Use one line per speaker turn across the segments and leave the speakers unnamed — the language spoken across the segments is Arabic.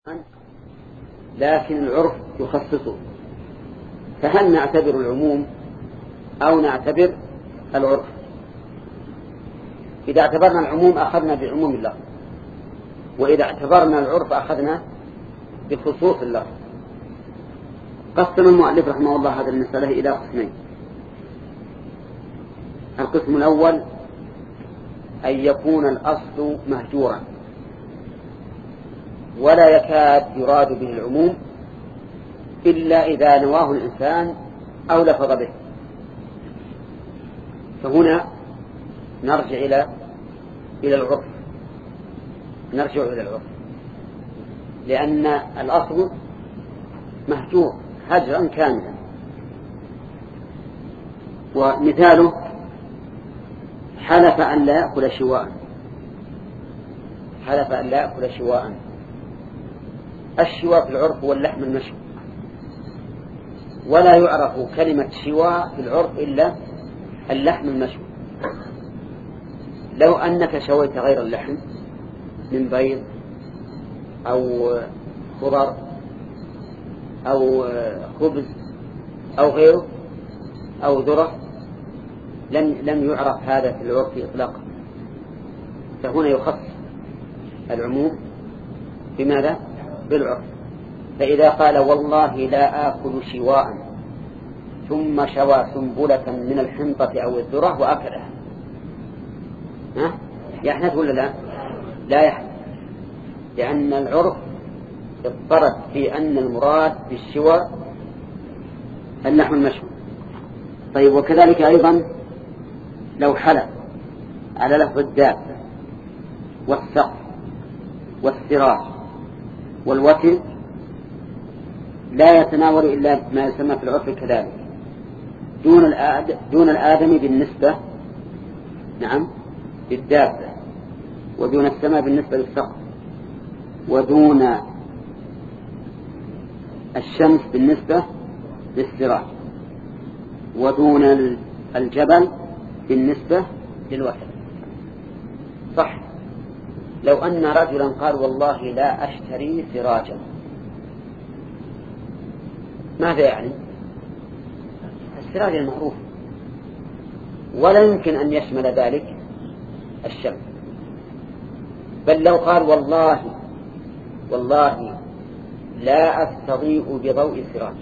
لكن العرف يخصصه، فهل نعتبر العموم أو نعتبر العرف؟ إذا اعتبرنا العموم أخذنا بعموم اللفظ، وإذا اعتبرنا العرف أخذنا بخصوص اللفظ. قسم المؤلف رحمه الله هذه المسألة إلى قسمين. القسم الأول أن يكون الأصل مهجورا ولا يكاد يراد به العموم إلا إذا نواه الإنسان أو لفظ به، فهنا نرجع إلى العرف، لأن الأصل مهجور هجرا كاملا. ومثاله حلف أن لا يأكل شواء. الشواء في العرف هو اللحم المشوي، ولا يعرف كلمة شواء في العرف إلا اللحم المشوي. لو أنك شويت غير اللحم من بيض أو خضر أو خبز أو غيره أو ذرة لم يعرف هذا في العرف إطلاقا. فهنا يخص العموم بماذا؟ بالعرف. فإذا قال والله لا آكل شواء ثم شوى سنبلة من الحنطة أو الذرة وأكلها، يحنث ولا لا؟ لا يحنث، لأن العرف اضطرد في أن المراد بالشوى اللحم المشوي. طيب، وكذلك أيضا لو حلف على لفظ الدابة والسقف والسراج والوتر لا يتناول إلا ما يسمى في العرف كذلك دون الآدم بالنسبة للدابة، ودون السماء بالنسبة للسقف، ودون الشمس بالنسبة للسراج، ودون الجبل بالنسبة للوتر. صح، لو أن رجلا قال والله لا أشتري سراجا، ماذا يعني؟ السراج المعروف، ولا يمكن أن يشمل ذلك الشمس. بل لو قال والله لا أستضيء بضوء سراج،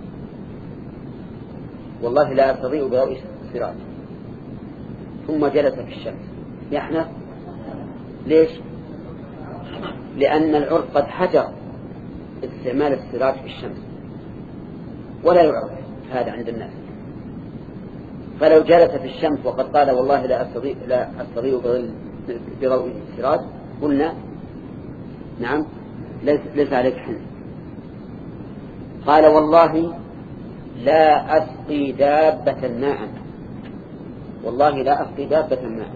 والله لا أستضيء بضوء سراج، ثم جلس في الشمس، يحنث. ليش؟ لأن العرف قد حجر استعمال السراج في الشمس ولا يعرف هذا عند الناس. فلو جلس في الشمس وقد قال والله لا أستضيء بضوء السراج، قلنا نعم ليس عليك حنث. قال والله لا أسقي دابة ماء، والله لا أسقي دابة ماء،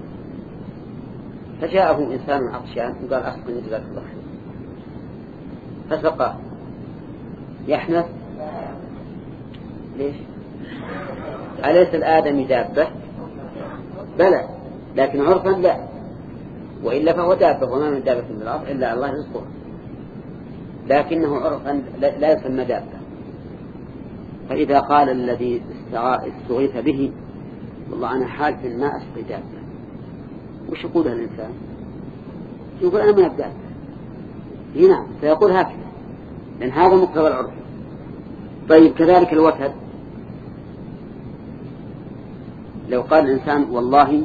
فجاءه إنسان عطشان وقال أسقني جزاك الله خير، فسقى، يحنث. ليش؟ أليس الآدم دابة؟ بلى، لكن عرفا لا، وإلا فهو دابة، وما من دابة في الأرض إلا الله يرزقها، لكنه عرفا لا يسمى دابة. فإذا قال الذي استغيث به والله أنا حالف ما أسقي دابة، وش يقولها الإنسان؟ يقول أنا من الدابة هنا، فيقول هكذا، لأن هذا مقتضى العرف. طيب، كذلك الوتد، لو قال الإنسان والله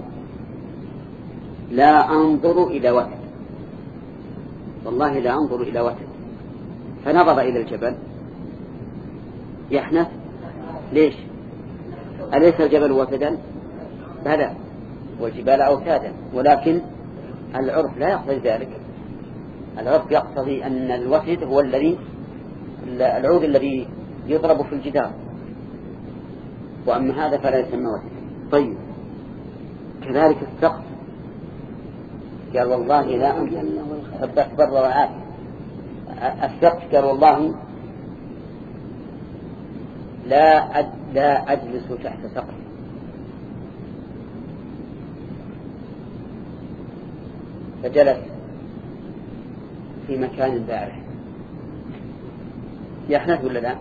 لا أنظر إلى وتد، والله لا أنظر إلى وتد، فنظر إلى الجبل، يحنث. ليش؟ أليس الجبل وتدا؟ بلى، والجبال أوتادا، ولكن العرف لا يقتضي ذلك. العرف يقتضي أن الوتد هو العود الذي يضرب في الجدار، وأما هذا فلا يسمى وتدا. طيب، كذلك السقف، قال والله لا أثبت بر وعافية. السقف قال والله لا أجلس تحت سقف، فجلس في مكان بارح يحنث ولا لا؟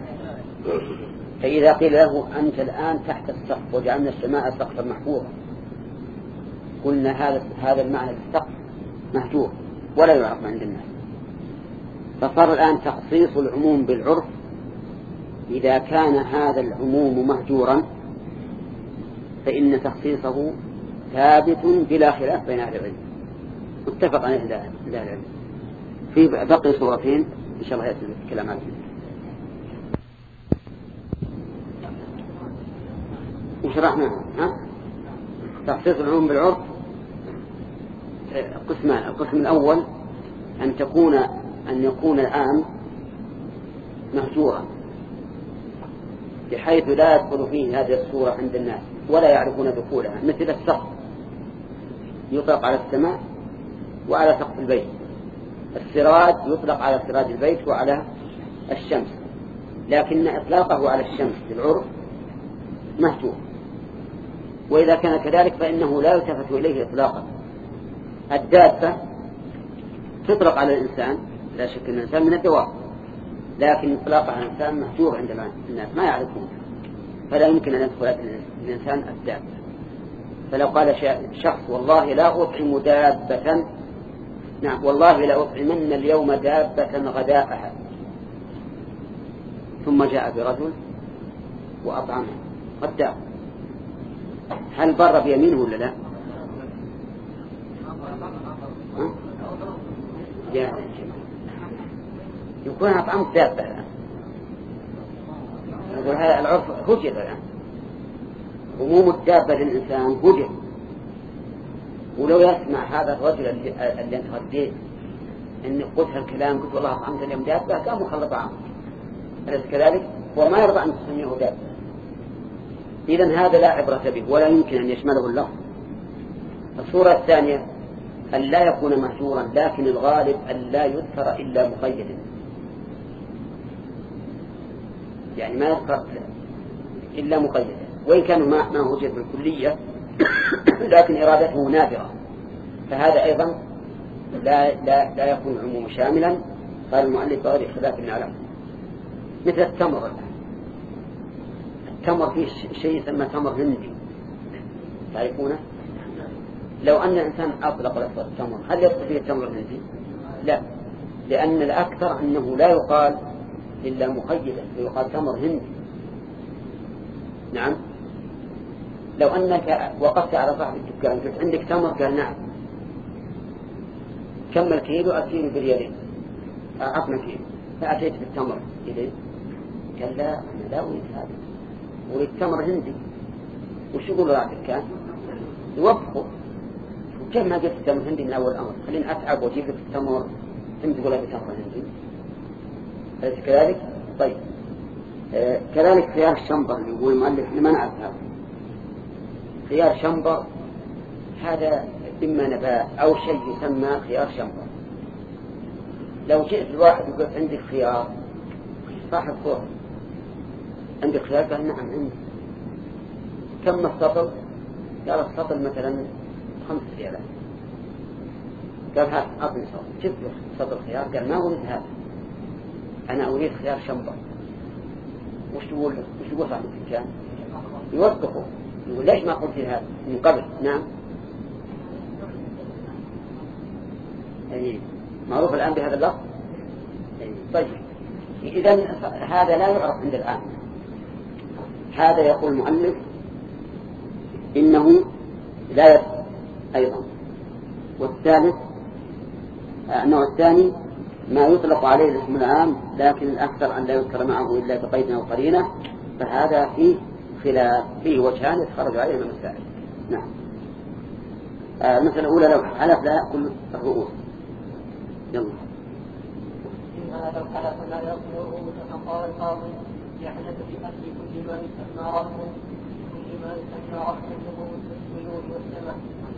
فإذا قيل له أنت الآن تحت السقف وجعلنا السماء سقفا محفوظا، قلنا هذا المعنى للسقف مهجور ولا يعرف عند الناس. فصار الآن تخصيص العموم بالعرف إذا كان هذا العموم مهجورا فإن تخصيصه ثابت بلا خلاف بين أهل العلم، متفق عليه أهل العلم. في بقي صورتين إن شاء الله يأتي الكلام عنه. وشرحنا تخصيص العموم بالعرف قسمان. القسم الأول أن يكون العام مهجورا بحيث لا يدخل فيه هذه الصورة عند الناس ولا يعرفون دخولها، مثل السقف يطلق على السماء وعلى سقف البيت، السراج يطلق على سراج البيت وعلى الشمس، لكن إطلاقه على الشمس بالعرف مهجور. وإذا كان كذلك فإنه لا يلتفت إليه إطلاقا. الدابة تطلق على الإنسان، لا شك أن الإنسان من الدواب، لكن إطلاقها على الإنسان مهجور عند الناس ما يعرفون، فلا يمكن أن يدخل الإنسان الدابة. فلو قال شخص والله لا أطعم دابة، نعم والله لا أطعمن اليوم دابة غداءها، ثم جاء برجل وأطعمها غداء، هل بر بيمينه ولا لا؟ يكون أطعم دابة الآن. نقول هذا العرف هجر الآن، عموم الدابة للإنسان هجر. ولو يسمع هذا الرجل اللي أنت غديت إن قلت هالكلام، قلت والله أطعمت اليوم دابة، كان مخلط عام، أليس كذلك؟ وما يرضى أن تسميه دابة. إذن هذا لا عبرة به ولا يمكن أن يشمله اللفظ. الصورة الثانية أن لا يكون مهجورا، لكن الغالب أن لا يذكر إلا مقيدا، يعني ما يذكر إلا مقيدا، وإن كان ما هجر بالكلية لكن إرادته نادرة، فهذا أيضا لا يكون عموم شاملا. قال المؤلف بغير خلاف نعلم. مثل التمر، التمر فيه شيء يسمى تمر هندي، تعرفونه؟ لو أن الإنسان أطلق لفظ التمر هل يدخل فيه التمر الهندي؟ لا، لأن الأكثر أنه لا يقال إلا مقيدا، يقال تمر هندي. نعم، لو أنك وقفت على صاحب الدكان قلت عندك تمر؟ قال نعم. كم الكيلو؟ الكيلو بريالين، عطنا كيلو. فأتيت بالتمر إليه قال لا أنا لا أريد هذا، أريد تمر هندي. وش يقول له الدكان؟ يوفقه. كيف ما جبت التمر هندي من أول أمر؟ خليني أتعب وأجيب لك التمر هندي ولا بتمر هندي. أليس كذلك؟ طيب كذلك خيار الشنبر اللي يقول المؤلف لما نعرف هذا. خيار شنبر هذا إما نبات أو شيء يسمى خيار شنبر. لو جئت الواحد يقول عندك خيار، صاحب صور عندك خيار؟ قال نعم عندي. كم السطل؟ قال السطل مثلا 5 ريالات. قال هات أعطني سطل. جبت سطل خيار. قال ما أريد هذا، أنا أريد خيار شنبر. وش تقول صاحب الدكان؟ يوثقه، يقول ليش ما قلت هذا من قبل؟ نعم يعني معروف الآن بهذا اللفظ. طيب إذن هذا لا يعرف عند الآن. هذا يقول المؤلف إنه لا يدخل أيضا. والثالث النوع الثاني ما يطلق عليه الاسم العام لكن الأكثر أن لا يذكر معه إلا بقيد أو قرينة، فهذا فيه خلاف، فيه وجهان يتخرج عليه من المسائل. نعم. المسألة الأولى لو حلف لا يأكل الرؤوس. يلا.
لو حلف لا يأكل الرؤوس فقال القاضي يحدث في أكل كل ما يسمى رحم، كل ما يسمى رحم الرؤوس والطيور والسمك.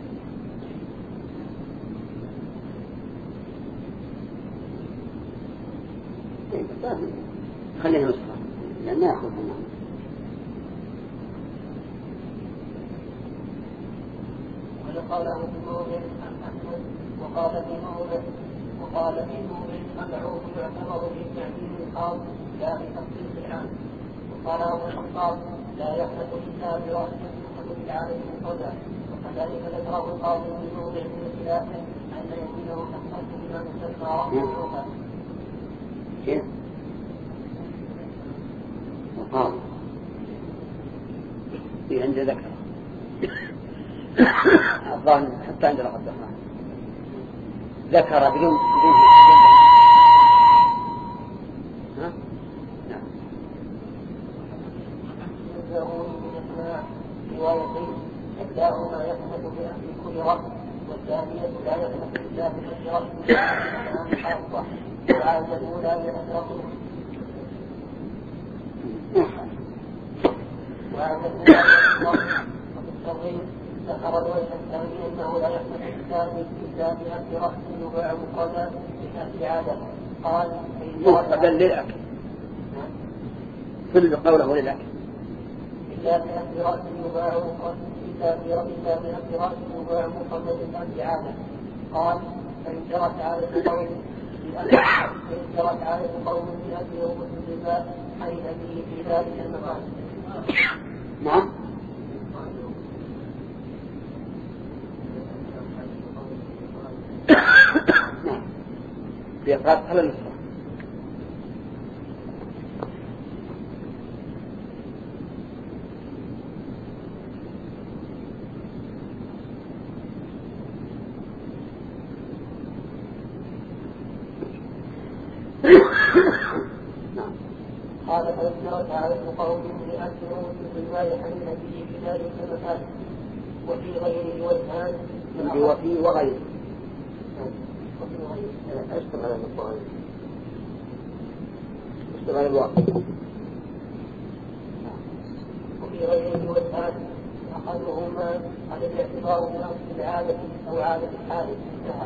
خلينا نسخة لأن ما يأخذ منه.
وقال في موضع أحمد وقال في قال إنه المدعو يعتبر في تعديل الخاص لا بتخصيص العام. وقال أبو الخطاب لا يحدث إلا برأس يحدث بالعالم المفردة. وكذلك ذكره القاضي في موضع من الخلاف أن يكونه تخصص بما يسمى رأسا
كيف؟ القاضي في عند ذكر الظاهر حتى عند لقد ذكر بدون ها؟ نعم.
يجزئون بإسماع روايتين إحداهما يثبت بأهل كل رأس والثانية لا يثبت إلا بأهل رأس خاصة والعادة الأولى يثبت وعادة الصغير ذكر الوجه الثاني أنه لا يحدث إلا بأهل رأس يباع مقابل بأهل عادة. قال
مقابل للأكل كل قوله للأكل
إلا بأهل رأس يباع مقابل بأهل عادة. قال فإن جرت عادة قوم بأهل يوم الربا حين به في ذلك المكان.
نعم. بإفراد على النصرة.
قال فذكرت عادة قوم لأكلوا في الربا حين به في ذلك المكان وفي غيره والآن
وفي وغيره
أشتغل على الطائف
اشتغل الواقع
وفي غيره والآن أحدهما على الاعتبار بنقص العادة أو عادة الحادث.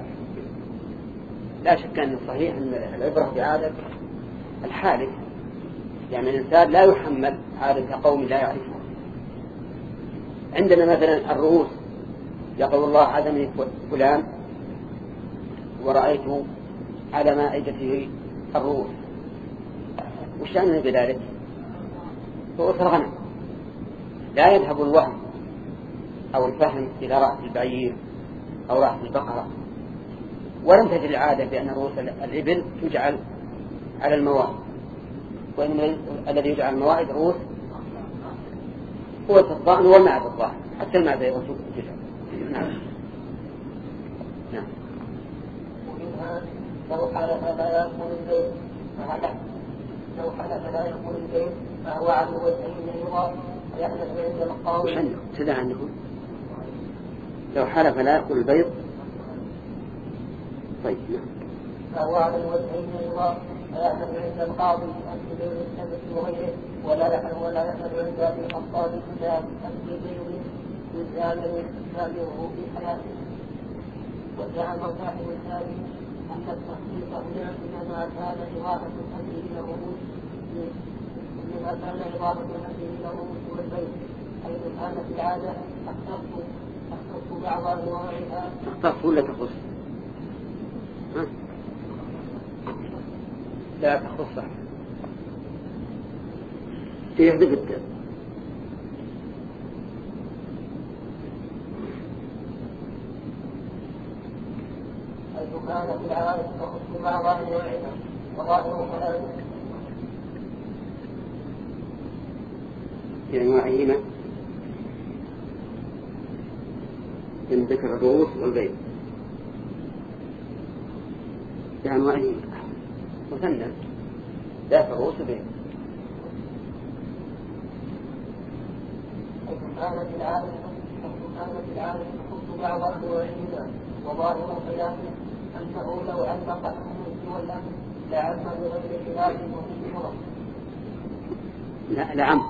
لا شك أن صحيح أن العبرة بعادة الحادث، يعني الإنسان لا يحمل عادة قوم لا يعرفها. عندنا مثلا الرؤوس يقول الله عدمني فلان ورأيت على مائدته الرؤوس، وش يعني بذلك؟ رؤوس الغنم. لا يذهب الوهم أو الفهم إلى رأس البعير أو رأس البقرة، ولم تجد العادة بأن رؤوس الإبل تجعل على الموائد، وإن الذي يجعل الموائد رؤوس هو الضأن والمعدة الضأن، حتى المعدة يجعل. نعم. نعم.
لو حلف لا يأكل البيت فهو عن وجهين يرى ويحدث عند القاضي.
وش عندكم؟ سدى عندكم؟ لو حلف لا يأكل البيض. طيب. نعم.
فهو على الوجهين يرى ويحدث عند القاضي أكل بيض السبت وغيره ولا يحدث عند أبي الخطاب إلا أكل بيض يزال يستعمله في حياته. وزعم صاحب الثاني أن التخصيص هنا إنما كان إضافة الأمر إلى الرؤوس والبيت، حيث كانت العادة تختص بعض أنواعها.
تختص ولا تخص؟ لا تخص. يحدث التالي.
حيث كانت العادة تخص بعض أنواعها وظاهر كلامه
بأنواعهما من ذكر الرؤوس والبيض بأنواعهما مثنى ذات الرؤوس والبيض.
حيث كانت العادة تخص بعض أنواعهما وظاهر كلامه أنه لو علق الحدود والأمر لعم بغير خلاف وفيه فرق.
لا لعم.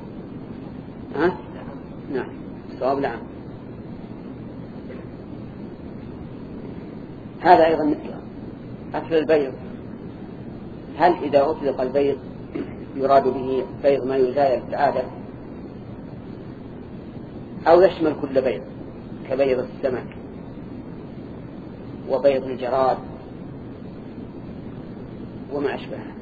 نعم الصواب لعم. هذا أيضا مثل أكل البيض. هل إذا أطلق البيض يراد به بيض ما يزايل العادة أو يشمل كل بيض كبيض السمك وبيض الجراد وما أشبهها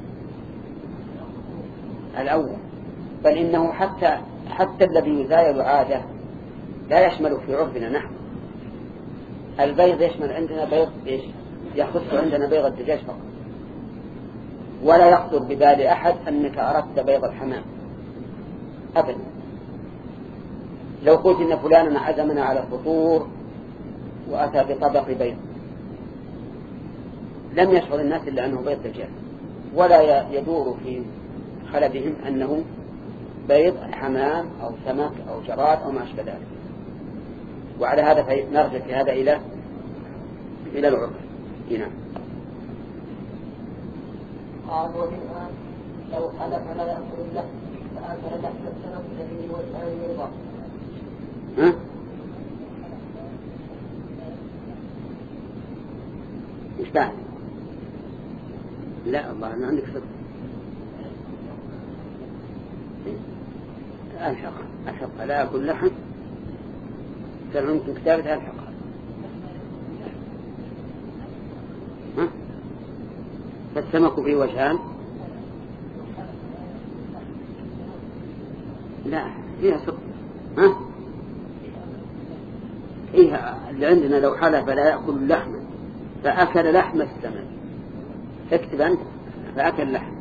الأول، بل إنه حتى الذي يزايد عادة لا يشمل في عرفنا نحن. البيض يشمل عندنا بيض إيش؟ يخص عندنا بيض الدجاج فقط، ولا يخطر ببال أحد أنك أردت بيض الحمام أبدا. لو قلت إن فلانا عزمنا على الفطور وأتى بطبق بيض لم يشعر الناس إلا أنه بيض دجاج، ولا يدور في خلدهم أنه بيض حمام أو سمك أو جراد أو ما أشبه ذلك. وعلى هذا نرجع في هذا إلى العرف. نعم.
قال ومنها لو حلف لا يأكل له فأكل لحم السمك الذي هو الثاني رضا.
مش بعد؟ لا الله أنا عندك صدق. الحق لا أكل لحم كان ممكن كتابتها الحق. فالسمك فيه وجهان. لا فيها صدق. فيها اللي عندنا لو حلف لا يأكل لحما فأكل لحم السمك، اكتب أنت فأكل لحم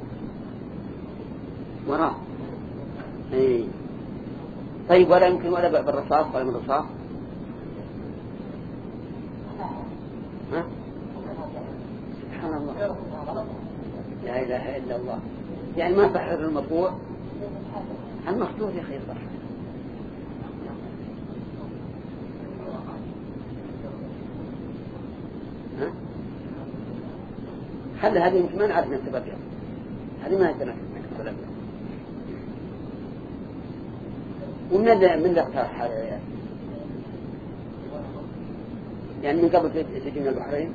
وراه. ايه طيب ولا يمكن ولا بالرصاص ولا من الرصاص؟ سبحان الله لا إله إلا الله. يعني ما تحرر المطبوع المخطوط يا خير صح. خل هذه يمكن ما نعرف نكتبها فيها، هذه ما نقدر نكتبها فيها. ومن اللي اقترح هذا يعني من قبل تجي من البحرين؟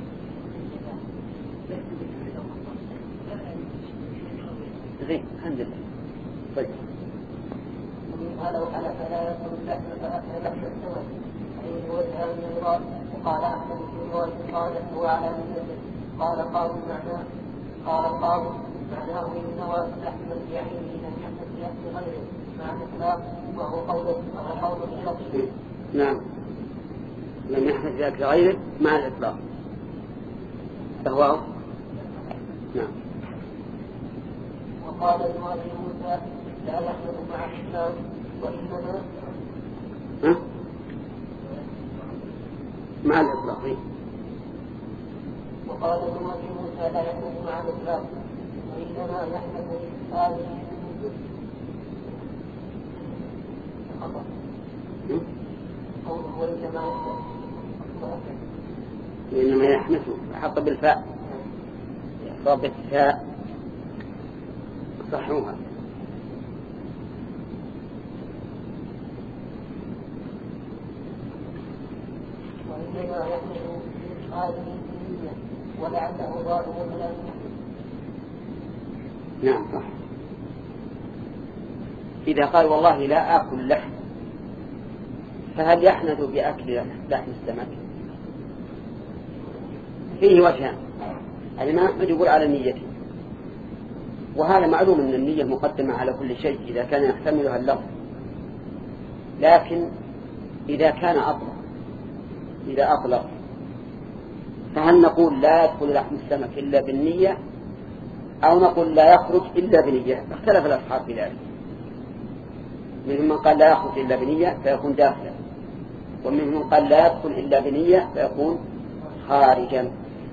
زين الحمد لله. طيب
لو حلف لا يأكل اللحم فأكل لحم السمك أي هو الثاني رضا. وقال أحمد في رواية قال هو على نيته. قال القاضي معناه إن نوى لحم اليمين لم يحدث بأكل غيره مع الإطلاق وهو قول الشخص.
نعم لم يحدث بأكل غيره مع الإطلاق فهو نعم.
وقال لمالك موسى لا يحدث مع الإسلام وإنما
مع الإطلاق.
وقال لمالك موسى لا يحدث مع الإسلام وإنما يحدث بإسلام خطأ. قوله
وإنما يحنثه حط بالفاء صاب الفاء صحوها.
وإنما يحنث هذه الدنيا ولعله ظالم ولا
نعم صح. إذا قال والله لا آكل لحم فهل يحنث بأكل لحم السمك؟ فيه وجهان. الإمام أحمد يقول على نيته، وهذا معلوم أن النية مقدمة على كل شيء إذا كان يحتملها اللفظ، لكن إذا كان أطلق فهل نقول لا يدخل لحم السمك إلا بالنية أو نقول لا يخرج إلا بنية؟ اختلف الأصحاب في ذلك. منهم من قال لا يخرج إلا بنية فيكون داخلا، ومنهم من قال لا يدخل إلا بنية فيكون خارجا.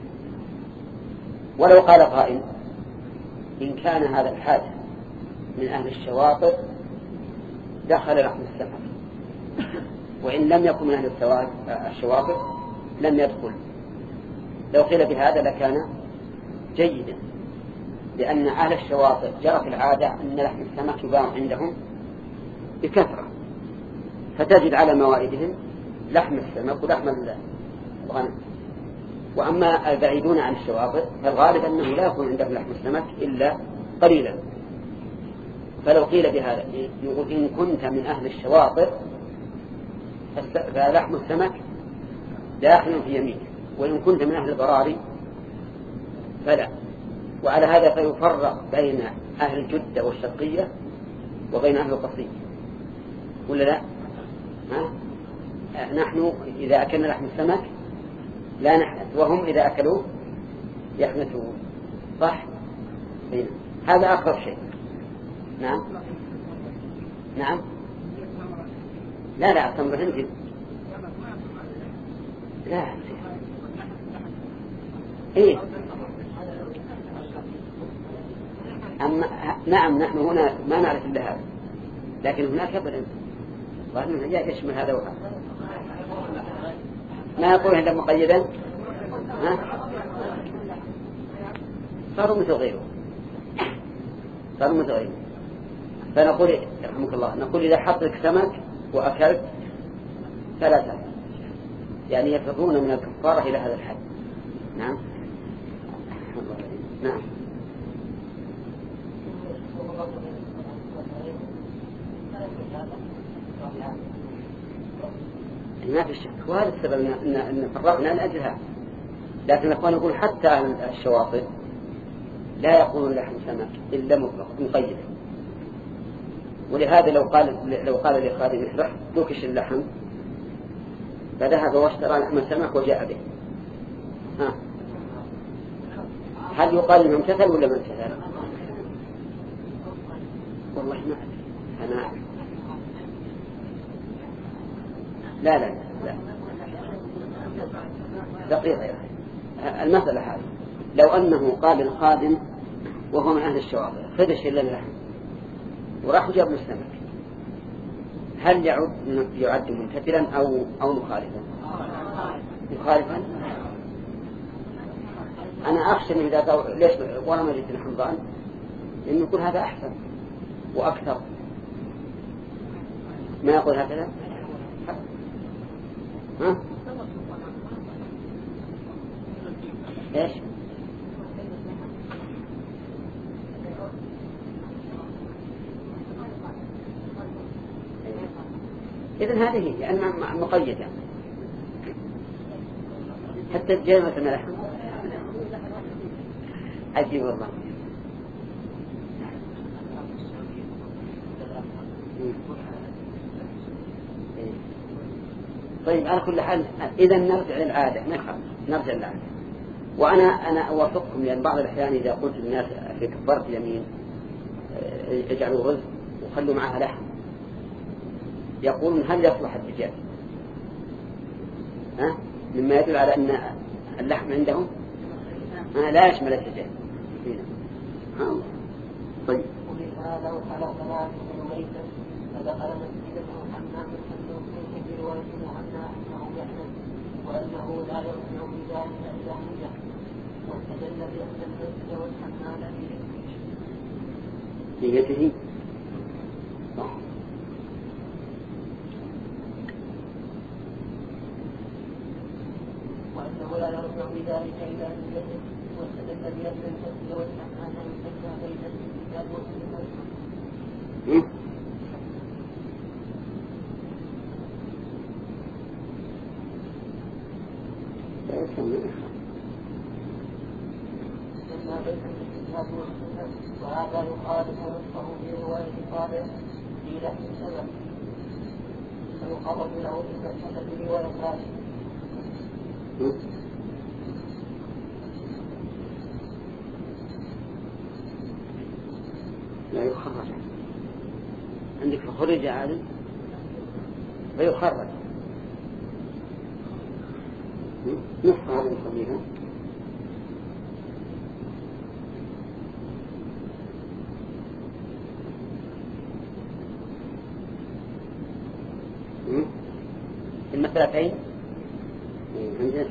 ولو قال قائل إن كان هذا الحادث من أهل الشواطئ دخل لحم السمك، وإن لم يكن من أهل الشواطئ لم يدخل. لو قيل بهذا لكان جيدا، لأن أهل الشواطئ جرت العادة أن لحم السمك يباع عندهم بكثرة، فتجد على موائدهم لحم السمك ولحم الغنم. وأما البعيدون عن الشواطئ فالغالب أنه لا يكون عندهم لحم السمك إلا قليلا. فلو قيل بهذا يقول إن كنت من أهل الشواطئ فلحم السمك داخل في يمينك، وإن كنت من أهل البراري فلا. وعلى هذا فيفرق بين أهل الجدة والشرقية وبين أهل القصرية، ولا لا؟ نحن إذا أكلنا لحم السمك لا نحنث، وهم إذا أكلوا يحنثون، صح؟ هذا أقرب شيء. نعم نعم. لا التمر هندي لا. إيه أما نعم نحن هنا ما نعرف إلا هذا، لكن هناك أبدا وأنه يشمل هذا وهذا. ما يقول هذا مقيدا، صاروا مثل غيره، فنقول رحمك الله، نقول إذا حط لك سمك وأكلت ثلاثة، يعني يفرون من الكفارة إلى هذا الحد. نعم نعم. ما في شك، وهذا السبب أن فرقنا لأجلها. لكن الأخوان يقول حتى الشواطئ لا يقولون لحم سمك إلا مطلق مقيد، ولهذا لو قال لخادم اشرح دوكش اللحم فذهب واشترى لحم السمك وجاء به، هل يقال انه امتثل ولا ما امتثل؟ والله ما أنا لا دقيقة. المسألة هذه لو أنه قال الخادم وهو من أهل الشواطئ خدش إلا اللحم وراح جاب له السمك، هل يعد ممتثلا أو مخالفا؟ مخالفا. أنا أخشى من إذا ليش ولا ما جئت الحمضان إنه يقول هذا أحسن وأكثر، ما يقول هكذا. إيش؟ إذن هذه يعني مقيدة حتى الجامعة ملحم. عجيب والله. طيب على كل حال إذا نرجع للعادة، نرجع للعادة. وأنا أوافقكم، لأن بعض الأحيان إذا قلت للناس في كفارة اليمين اجعلوا رز وخلوا معها لحم، يقولون هل يصلح الدجاج؟ مما يدل على أن اللحم عندهم لا يشمل الدجاج. طيب.
لو خلقنا من ميتا فدخل مسجده حمام الحمد في رواية محمد أنه يحمل وأنه لا يرجع بذلك إلى حجة، واستدل بأن المسجد والحمام
نيته
وأنه لا يرجع بذلك إلى حجة، واستدل بأن المسجد والحمام يسمى بين الكتاب والسنة. وهذا يخالف نصه في رواية صالح في لحم السمك، فيقرب له بالمسألة في رواية صالح.
لا يخرج عندك فخرج عالم فيخرج نصف هذا نسميها المسألتين عندنا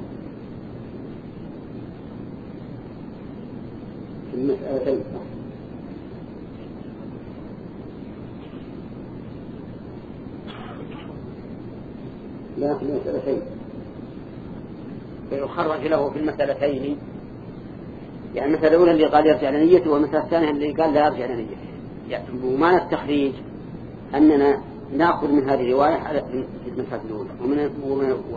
في المسألتين لا في المسألتين فيخرج له في المسألتين، يعني المسألة الأولى اللي قال يرجع لنيته، والمسألة الثانية اللي قال لا يرجع لنيته. يعني ومعنى التخريج أننا نأخذ من هذه الرواية في المسألة الأولى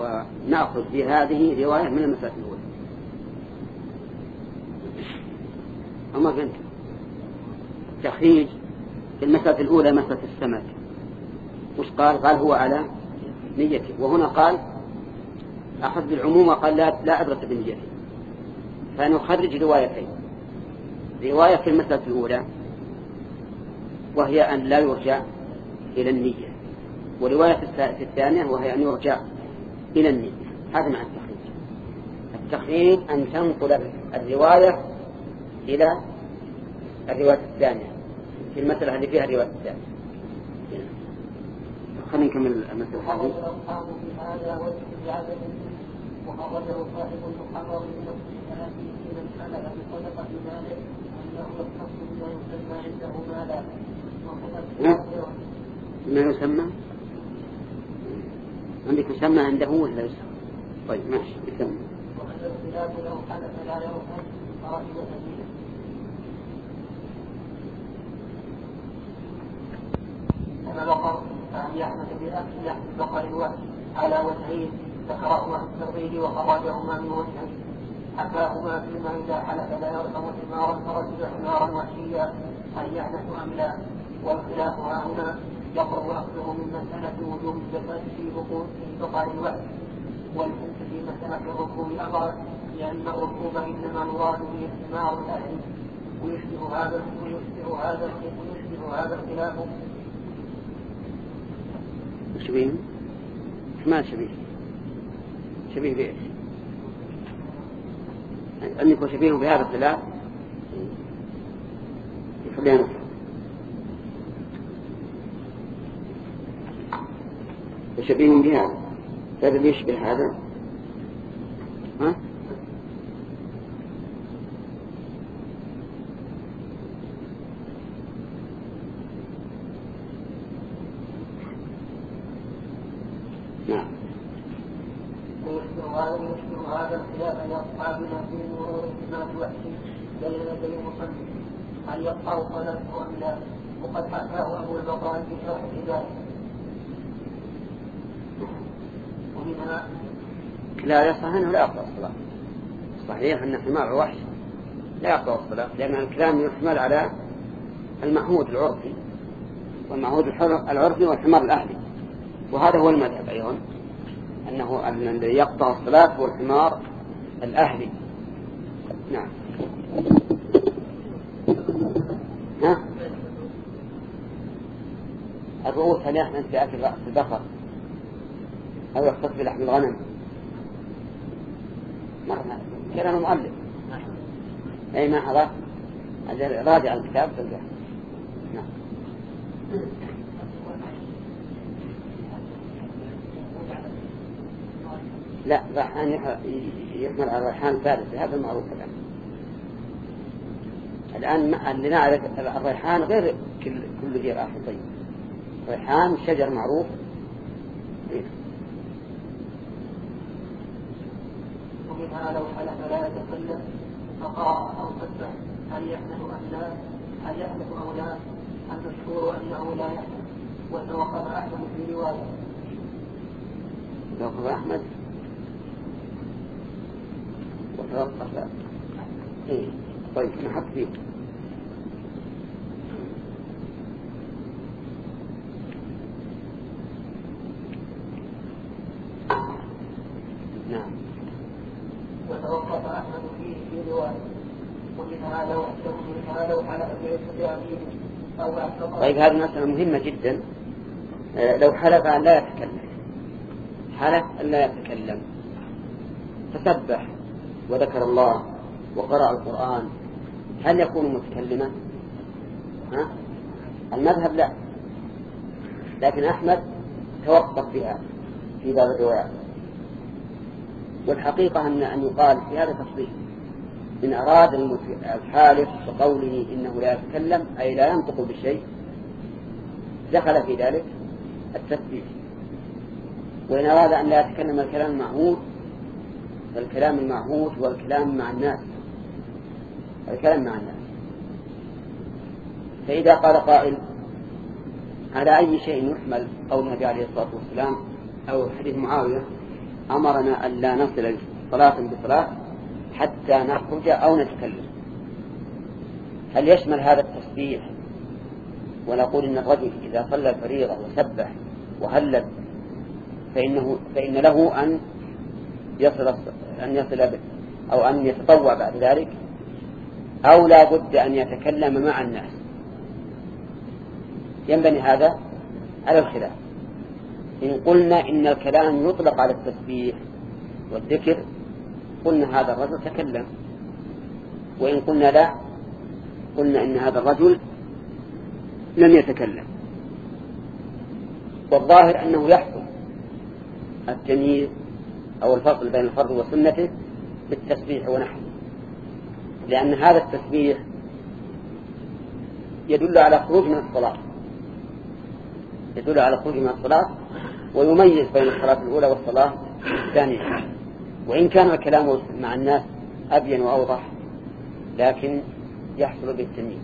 ونأخذ في هذه الرواية من المسألة الأولى. أما بنت التخريج في المسألة الأولى مسألة السمك وش قال هو على نيته، وهنا قال أخذ بالعموم وقال لا أبرة بنيته، فنخرج روايتين، رواية في المسألة الأولى وهي أن لا يرجع إلى النية، ورواية في الثانية وهي أن يرجع إلى النية. هذا مع التخريج أن تنقل الرواية إلى الرواية الثانية في المسألة اللي فيها الرواية الثانية. خلينا نكمل المسألة هذه.
وخرجه صاحب المحرر من نفسه من حلف بصدقة ماله أنه يختص بما يسمى عنده مالا.
ما يسمى عندك يسمى عنده ولا يسمى؟ طيب ماشي يسمى.
وأن الخلاف لو حلف لا يرفع فرجل سبيله. أما بقر فأن يحمد بأكل لحم بقر الوحش على وجهين ذكرهما في الترغيب وخرجهما من وجهين حكاهما فيما إذا حلف لا يرحم حمارا فرجل حمارا وحشيا أن يحدث أم لا. والخلاف هنا يقرب أخذه من مسألة وجوب الزكاة في بقر الوحش، والحنس في مسألة الركوب أمر لأن الركوب إنما يراد به الحمار الأهلي ويشبه هذا الخلاف.
شبيه ما شبيه بإيش؟ أن يكون شبيه بهذا الخلاف يخلينا شبيه بهذا، هذا يشبه هذا. ها؟ نعم.
ويشبه هذا الخلاف لأصحابنا في مرور الإمام الوحشي بين يدي المصنف هل يقطع صلاته أم لا، وقد حكاه أبو البقاء في شرح ذلك. ومنها
لا يصح أنه لا يقطع الصلاة. صحيح أن حمار الوحش لا يقطع الصلاة، لأن الكلام يحمل على المعهود العرفي والمعهود العرفي والحمار الأهلي، وهذا هو المذهب أيضا أنه الذي يقطع الصلاة هو الحمار الأهلي. نعم. ها؟ الرؤوس هل يحمل في أكل رأس البقر أو يختص بلحم الغنم؟ مرنا كلام مؤلف أي ما حضر راجع الكتاب تلقاه. نعم. لا ريحان يحمل على الريحان ثالث، هذا المعروف الآن اللي نعرف الريحان غير كل ذي رائحة طيب. ريحان شجر معروف.
ومنها لو حلف لا يتكلم فقرأ أو سبح هل يحدث أو لا. المشهور أنه لا يحدث، وتوقف أحمد في رواية.
توقف أحمد وتوقف. إيه طيب نحط فيه. نعم.
وتوقف أحمد فيه في رواية. ومنها لو حلف بعصر أبيه أو اعتقد.
طيب هذه مسألة مهمة جدا. لو حلف أن لا يتكلم، حلف أن لا يتكلم فسبح وذكر الله وقرأ القرآن، هل يكون متكلما؟ ها؟ المذهب لا، لكن أحمد توقف بها في بعض الروايات. والحقيقة أن يقال في هذا تفصيل، إن أراد الحالف بقوله إنه لا يتكلم أي لا ينطق بشيء دخل في ذلك التثبيت، وإن أراد أن لا يتكلم الكلام المعهود، فالكلام المعهود هو الكلام مع الناس، الكلام مع الناس. فإذا قال قائل على أي شيء يحمل قول النبي عليه الصلاة والسلام أو حديث معاوية أمرنا أن لا نصل صلاة بصلاة حتى نخرج أو نتكلم، هل يشمل هذا التسبيح ونقول إن الرجل إذا صلى الفريضة وسبح وهلل فإن له أن يصل أو أن يتطوع بعد ذلك، أو لا بد أن يتكلم مع الناس؟ ينبني هذا على الخلاف. إن قلنا إن الكلام يطلق على التسبيح والذكر قلنا هذا الرجل تكلم، وإن قلنا لا قلنا إن هذا الرجل لم يتكلم. والظاهر أنه يحصل التمييز أو الفصل بين الفرض وسنته بالتسبيح ونحوه، لأن هذا التسبيح يدل على خروج من الصلاة، يدل على خروج من الصلاة ويميز بين الصلاة الأولى والصلاة الثانية. وإن كان الكلام مع الناس أبين وأوضح لكن يحصل بالتمييز.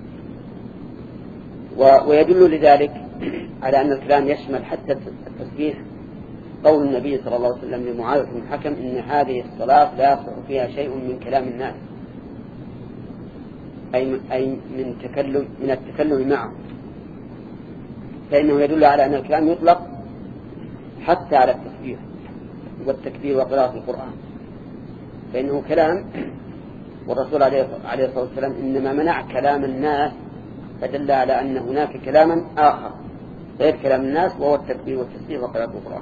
ويدل لذلك على أن الكلام يشمل حتى التسبيح قول النبي صلى الله عليه وسلم لمعاذ بن الحكم إن هذه الصلاة لا يصح فيها شيء من كلام الناس، أي من التكلم معه، فإنه يدل على أن الكلام يطلق حتى على التسبيح والتكبير وقراءة القرآن، فإنه كلام. والرسول عليه الصلاة والسلام إنما منع كلام الناس، فدل على أن هناك كلاما آخر غير كلام الناس وهو التكبير والتسبيح وقراءة القرآن.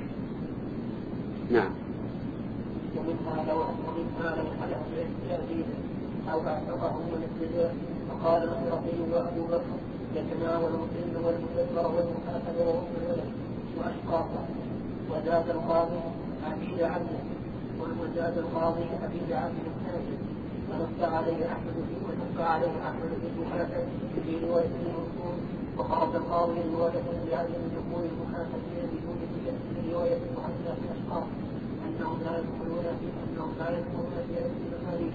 نعم.
ومنها لو حلف بالاحتياج أو أعتقه من السجود فقال الرقي وأبو بكر يتناول المسلم والمدبر والمكاتب والولد وأشقاقه. وزاد القاضي عبيد عبده، وزاد القاضي عبيد عبد الثاني، ونص عليه أحمد في المحاسب في رواية المنصور، وخرج القاضي رواية بعدم دخول المحاسبين بدون في رواية المحاسبة في الأشقاق أنهم لا يدخلون في المخارج.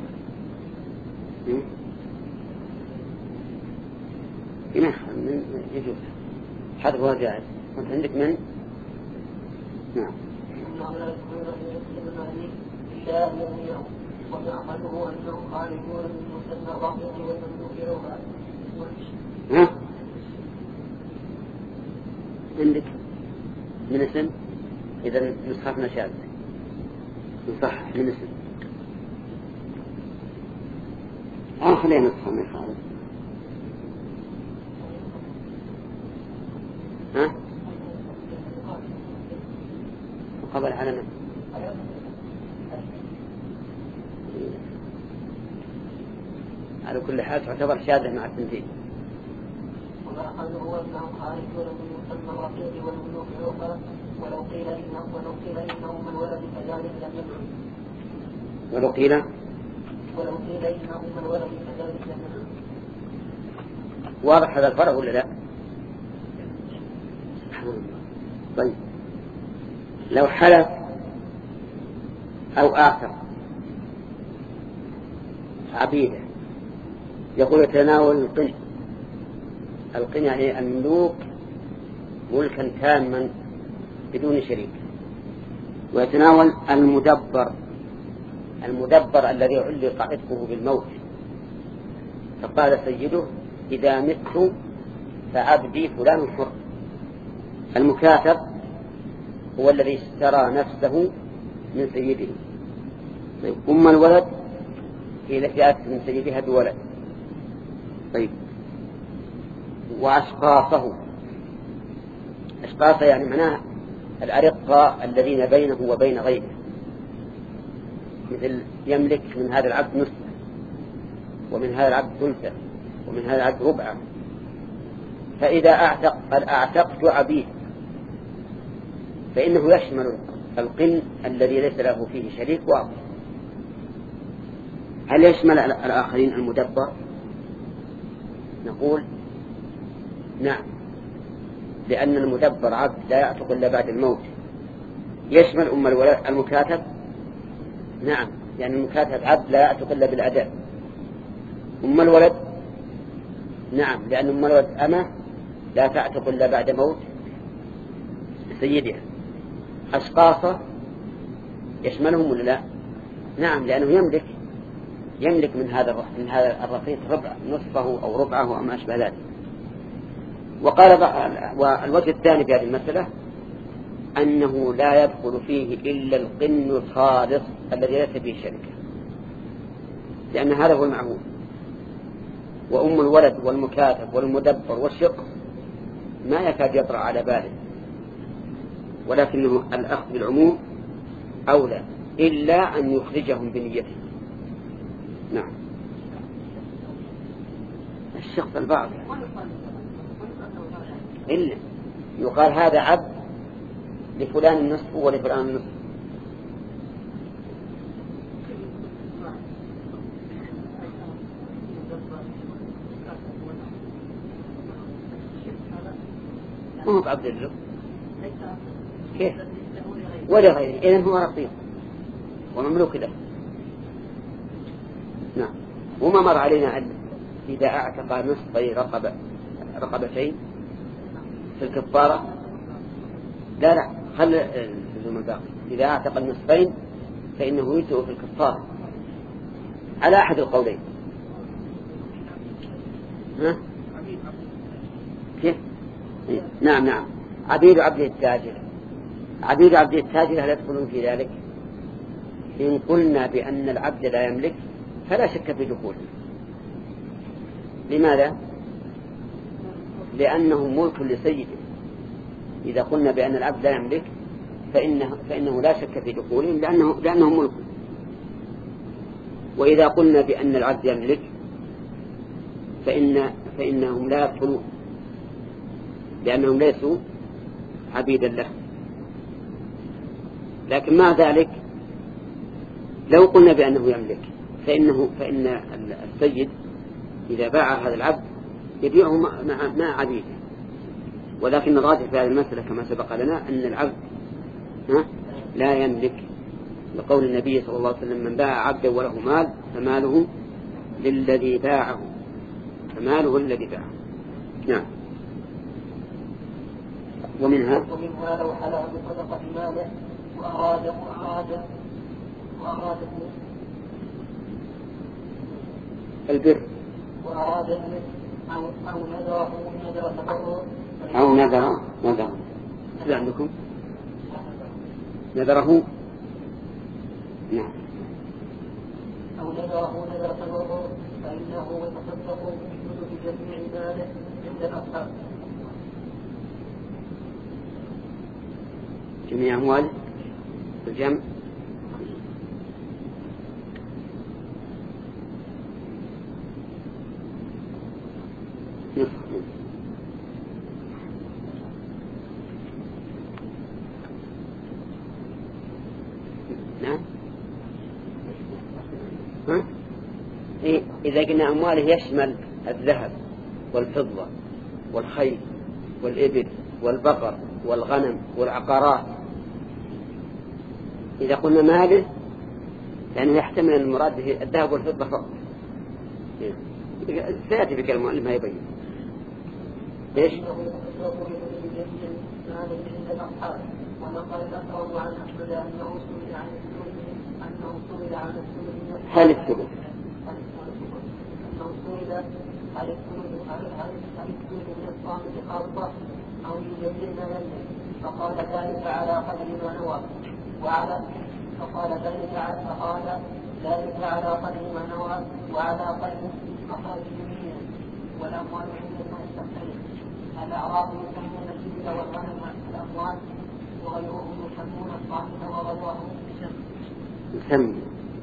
يجوز حذفها جائز. أنت عندك من؟ نعم.
إنهم لا يدخلون في المخارج إلا أن يرميهم، ويعقله أنهم خارجون من مسمى الرافض والمملوك روحا.
عندك من اسم؟ إذا نسخفنا شاذ نصح من اسم. خلينا نسخة من خالد. قبل على نفسه. على كل حال تعتبر شاذة مع التنفيذ.
وأقل هو أنهم خارجون من مسمى الرقيق والملوك روحا، ولو قيل إنهم من ولد كذلك لم يدعوا.
ولو قيل
إنهم من ولد كذلك لم يدعوا.
واضح هذا الفرق ولا لا؟ طيب لو حلف أو آخر عبيده يقول يتناول القن يعني الملوك ملكا تاما بدون شريك، ويتناول المدبر الذي علق عتقه بالموت، فقال سيده إذا مت فعبدي فلان حر. المكاتب هو الذي اشترى نفسه من سيده. أم الولد هي التي جاءت من سيدها بولد. طيب وأشقاصه يعني معناه الأرقة الذين بينه وبين غيره، مثل يملك من هذا العبد نصف، ومن هذا العبد ثلثه، ومن هذا العبد ربعه. فإذا أعتق قال أعتقت عبيد فإنه يشمل القن الذي ليس له فيه شريك واضح. هل يشمل الآخرين المدبر؟ نقول نعم، لأن المدبر عبد لا يعتق إلا بعد الموت. يشمل أم الولد المكاتب؟ نعم، يعني المكاتب عبد لا يعتق إلا بالأداء. أم الولد؟ نعم، لأن أم الولد أمة لا تعتق إلا بعد موت سيدها. أشقاصه يشملهم ولا لا؟ نعم، لأنه يملك من هذا الرقيق ربع نصفه أو ربعه أو ما أشبه ذلك. والوجه الثاني في هذه المسألة أنه لا يدخل فيه إلا القن الخالص الذي ليس فيه شركة، لأن هذا هو المعهود. وأم الولد والمكاتب والمدبر والشق ما يكاد يطرأ على باله، ولكنه الأخذ بالعموم أولى إلا أن يخرجهم بنيته. نعم. الشق البعض إلا يقال هذا عبد لفلان النصف ولفلان النصف. ما هو بعبد الرب كيف ولا غيره، إذن هو رقيق ومملوك له. نعم. وما مر علينا أن إذا اعتق نصفي رقبتين في الكفارة، لا خل اللزوم الباقي، إذا اعتق النصفين فإنه يجزئ في الكفارة على أحد القولين. ها؟ كيف؟ نعم. عبيد عبده التاجر، عبيد عبده التاجر هل يدخلون في ذلك؟ إن قلنا بأن العبد لا يملك فلا شك في دخوله. لماذا؟ لأنه ملك لسيده. إذا قلنا بأن العبد لا يملك فإنه لا شك في دخولهم لأنه ملك. وإذا قلنا بأن العبد يملك فإنهم لا يدخلون لأنهم ليسوا عبيدا له. لكن مع ذلك لو قلنا بأنه يملك فإن السيد إذا باع هذا العبد يبيعه مع عبيده. ولكن الراجح في هذه المسألة كما سبق لنا أن العبد لا يملك، لقول النبي صلى الله عليه وسلم: من باع عبدا وله مال فماله للذي باعه، فماله الذي باعه. نعم. ومنها
لو حلى بصدقة ماله وأراد
البر
وأراد أو نذر تبرع
أو نذر هل عندكم نذره؟ نعم.
أو نذر تبرع فإنه يتصدق بجميع ماله عند الأصحاب.
جميع أموال الجمع نعم. إذا قلنا أمواله يشمل الذهب والفضة والخيل والإبل والبقر والغنم والعقارات. إذا قلنا ماله لأنه يحتمل المراد به الذهب والفضة فقط. سيأتي بكلمة ما يبين ليش؟ هل الثلث
أو يجمل ما يملك، فقال ذلك على قدر ما نوى فقال ذلك على قدر ما نوى وعلى قدر مخارج يمينه. والأموال عندما تختلف، الأعراض يسمون الإبل والغنم الأموال، وغيرهم يسمون الصامت وغيرهم
يسمي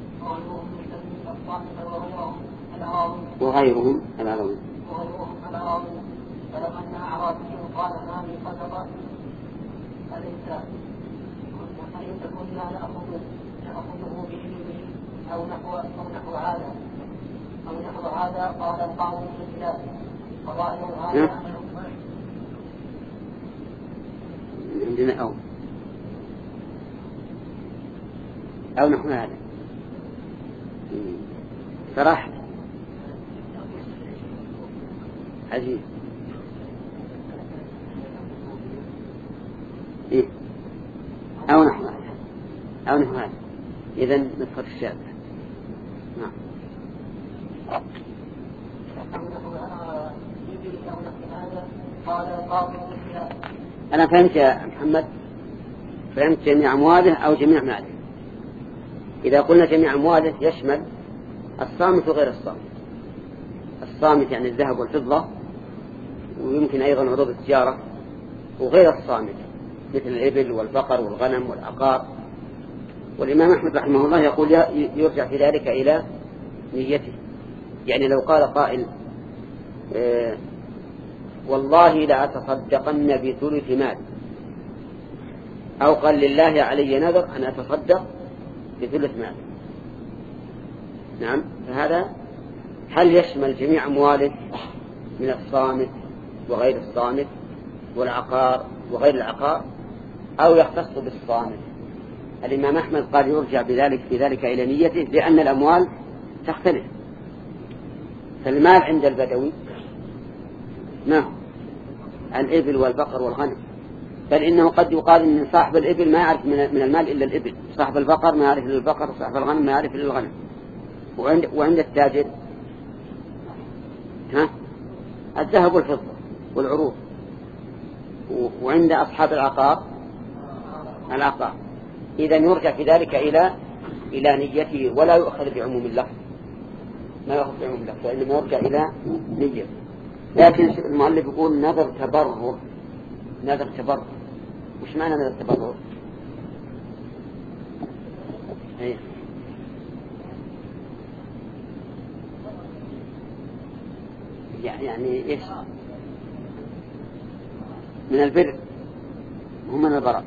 وغيرهم الأراضي.
فلما أعرابي قال ما لي صدقة أليس كنا نأخذه بإذنه أو نحو هذا قال القاضي في الخلاف فظاهر هذا
عندنا أو نحو هذا صراحة عجيب. إيه؟ أو نحو هذا إذن نسخة الشاذة. نعم. أنا فهمت يا محمد، فهمت جميع أمواله أو جميع ماله. إذا قلنا جميع أمواله يشمل الصامت وغير الصامت. الصامت يعني الذهب والفضة، ويمكن أيضا عروض التجارة، وغير الصامت مثل الإبل والبقر والغنم والعقار. والإمام أحمد رحمه الله يقول يرجع في ذلك إلى نيته. يعني لو قال قائل والله لأتصدقن بثلث مال، أو قال لله علي نذر أن أتصدق بثلث مال، نعم، فهذا هل يشمل جميع أمواله من الصامت وغير الصامت والعقار وغير العقار، أو يختص بالصامت؟ الإمام أحمد قال يرجع بذلك إلى نيته، لأن الأموال تختلف. فالمال عند البدوي ما هو الإبل والبقر والغنم، بل إنه قد يقال إن صاحب الإبل ما يعرف من المال إلا الإبل، صاحب البقر ما يعرف إلا البقر، صاحب الغنم ما يعرف إلا الغنم. وعند التاجر الذهب والفضة والعروض. وعند أصحاب العقار العقار. إذا يرجع في ذلك إلى نيته، ولا يؤخذ بعموم اللفظ، ما يؤخذ بعموم اللفظ، وإنما يرجع إلى نيته. لكن المؤلف يقول نذر تبرر. نذر تبرر، وش معنى نذر تبرر؟ يعني إيش؟ من البر، هم من البراء.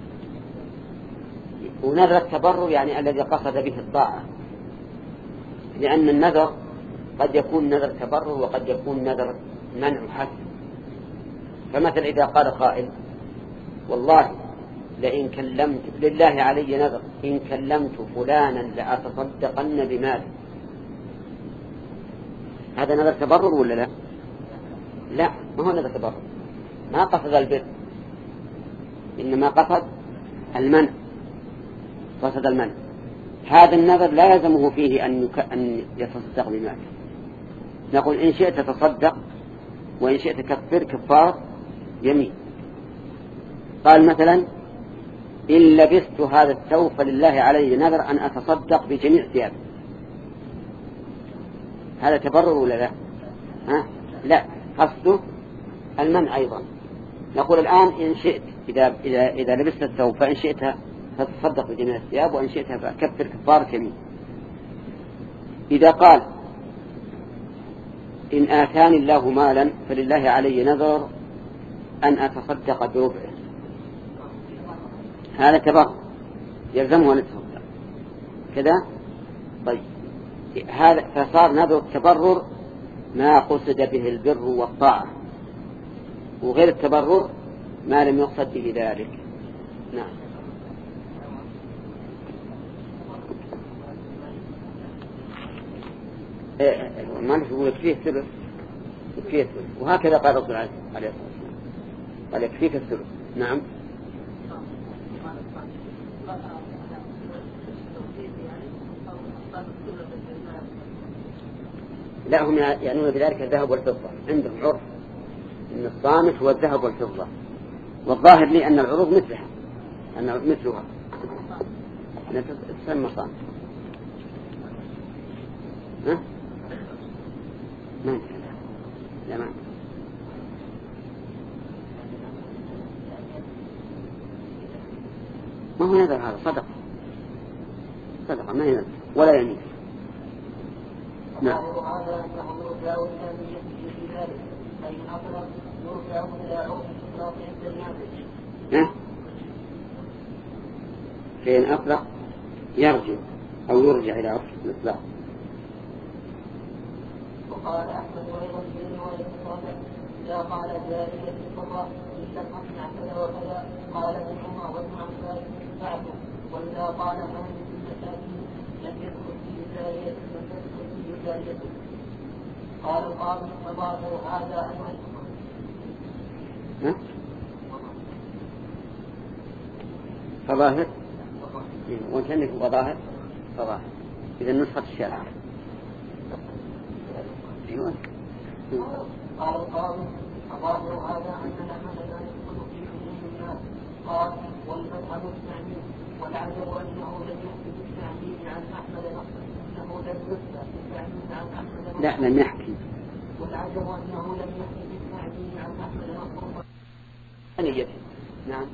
ونذر التبرر يعني الذي قصد به الطاعة، لأن النذر قد يكون نذر تبرر وقد يكون نذر منع حث. فمثلا إذا قال قائل والله لئن كلمت لله علي نذر إن كلمت فلانا لأتصدقن بمال، هذا نذر تبرر ولا لا؟ لا، ما هو نذر تبرر، ما قصد البر، إنما قصد المنع، قصد المنع. هذا النذر لا يلزمه فيه أن يتصدق بمال. نقول إن شئت تصدق وإن شئت كفر كفارة يمين. قال مثلا إن لبست هذا الثوب فلله علي نذر أن أتصدق بجميع ثيابه، هذا تبرر ولا لا؟ لا، قصده المنع أيضا. نقول الآن إن شئت إذا لبست الثوب فإن شئت فتصدق بجميع الثياب وإن شئت فكفر كفارة يمين. إذا قال إن آتاني الله مالا فلله علي نذر أن أتصدق بربعه، هذا تبرر يلزمه أن يتصدق كذا. طيب هذا فصار نذر التبرر ما قصد به البر والطاعة، وغير التبرر ما لم يقصد به ذلك. نعم. ما نقول يكفيه ثلث، يكفيه ثلث، وهكذا قال الرسول عليه الصلاة والسلام قال يكفيك الثلث. نعم. لا، هم يعنون بذلك الذهب والفضة، عندهم عرف إن الصامت هو الذهب والفضة، والظاهر لي أن العروض مثلها، أن مثلها أن تسمى صامت. ما لا ما ما هو نذر، هذا صدقة ما هي ولا يمين. نعم. فإن أطلق يرجع أو يرجع إلى عرف الإطلاق.
وقال أحمد أيضا في رواية الصادق إذا قال جارية الفضة إن لم أصنع كذا وكذا قال ابن عمر وابن عباس فاعله، وإذا قال من المساكين لم يدخل فيه جارية لم تدخل فيه جارية. قال القاضي فظاهر هذا أن
فظاهر وكأنك فظاهر إذا نسخة الشارع أيوة.
قال القاضي أظاهر هذا أن الأحمد لا يدخل في حدود الناس. قال والمذهب الثاني والعجب أنه لم يحكي بالتعليم عن أحمد أنه لم يفتى بالتعليم عن أحمد.
لا لم يحكي.
والعجب أنه لم يحكي بالتعليم عن أحمد نصر.
نعم.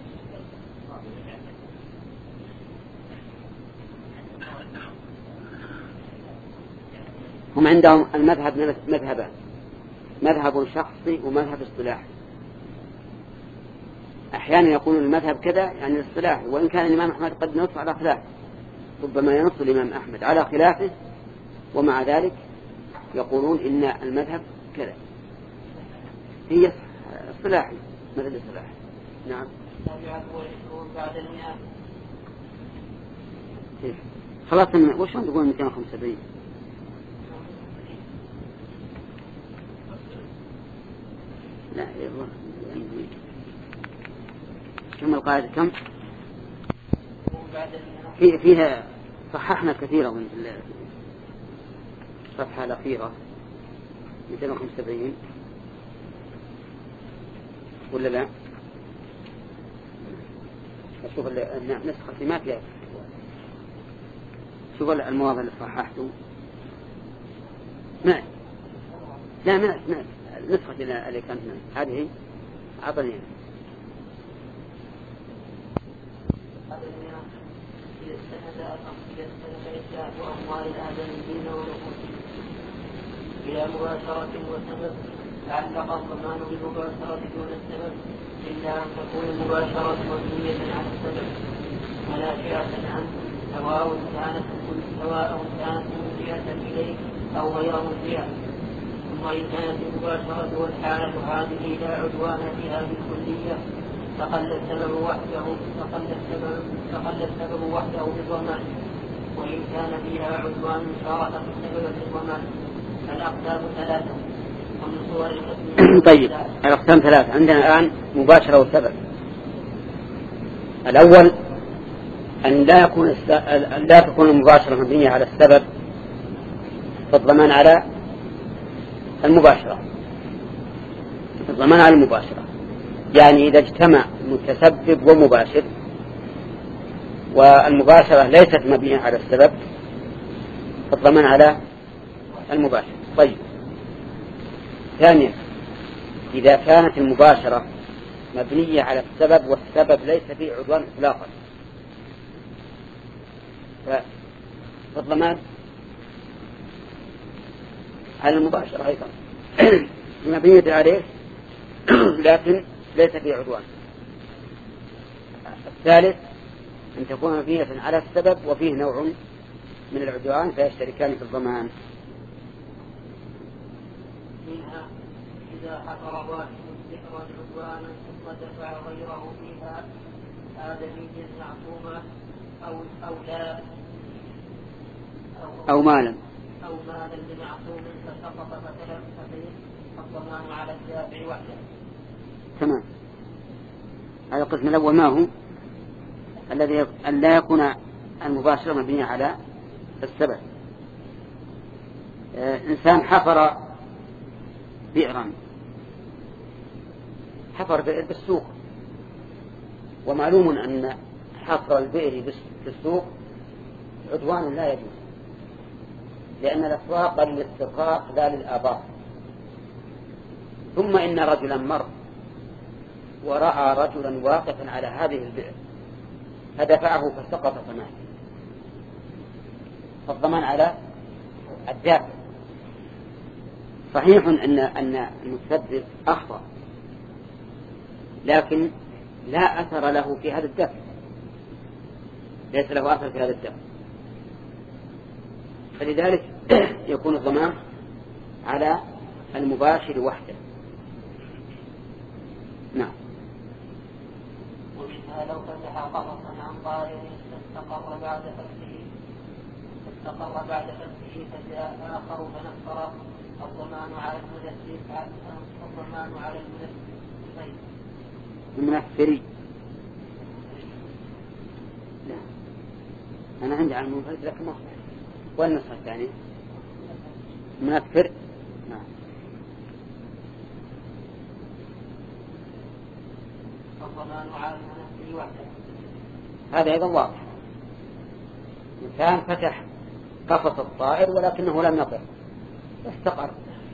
هم عندهم المذهب مذهبان، مذهب شخصي ومذهب اصطلاحي. أحيانا يقول المذهب كذا يعني الاصطلاحي، وإن كان الإمام أحمد قد نص على خلافه، ربما ينص الإمام أحمد على خلافه ومع ذلك يقولون إن المذهب كذا. هي اصطلاحي مثل اصطلاحي. نعم. خلاص وش تقول 275؟ لا يلا كم القاعدة كم؟ فيها صححنا كثيرا من الصفحة الأخيرة 275 ولا لا؟ أشوف نسخة ما فيها. شوف المواضع اللي صححته. ما نسخة اللي كانت هذه أعطني.
وأموال الآدميين ونفوسهم بلا مباشرة وسبب تعلق الضمان بالمباشرة دون السبب إلا أن تكون المباشرة مبنية على السبب مناشئة عنه سواء كانت ملجئة إليه أو غير ملجئة. ثم إن كانت المباشرة والحالة هذه لا عدوان فيها بالكلية فقل السبب وحده بالضمان. وإن كان فيها عدوان شارك في السبب بالضمان. الأقسام ثلاثة ومن صور الحكم.
طيب الأقسام ثلاثة عندنا الآن مباشرة وسبب. الأول أن لا تكون المباشرة مبنية على السبب فالضمان على المباشرة. الضمان على المباشرة يعني إذا اجتمع متسبب ومباشر والمباشرة ليست مبنية على السبب فالضمان على المباشر. طيب ثانيا إذا كانت المباشرة مبنية على السبب والسبب ليس فيه عدوان إطلاقا فالضمان على المباشرة أيضا مبنية عليه لكن ليس فيه عدوان. الثالث أن تكون مبنية على السبب وفيه نوع من العدوان فيشتركان في الضمان.
منها إذا حفر واحد ذكرا عدوانا ثم دفع غيره فيها آدميا معصوما
أو مالا
لمعصوم فسقط فتلف فالضمان على الدافع وحده.
تمام. هذا القسم الأول ما هو الذي أن لا يكون المباشرة مبنية على السبب. إنسان حفر بئرا بالسوق ومعلوم أن حفر البئر بالسوق عدوان لا يجوز لأن الأسواق للاسترقاق لا للآباء. ثم إن رجلا مر ورأى رجلا واقفا على هذه البئر فدفعه فسقط تماما فالضمان على الدافع. صحيح أن المتسبب أخطأ لكن لا أثر له في هذا الدفع، ليس له أثر في هذا الدفع، فلذلك يكون الضمان على المباشر وحده. نعم.
ومنها لو فتح قفصا عن طائر فاستقر بعد فتحه فجاء آخر فنفر الضمان على
المنفري. لا أنا عندي عن المنفرد لكن ما والنسخة الثانية منفر نعم.
الضمان على نفسه وحده.
هذا أيضا واضح. إنسان فتح قفص الطائر ولكنه لم يطر، استقر،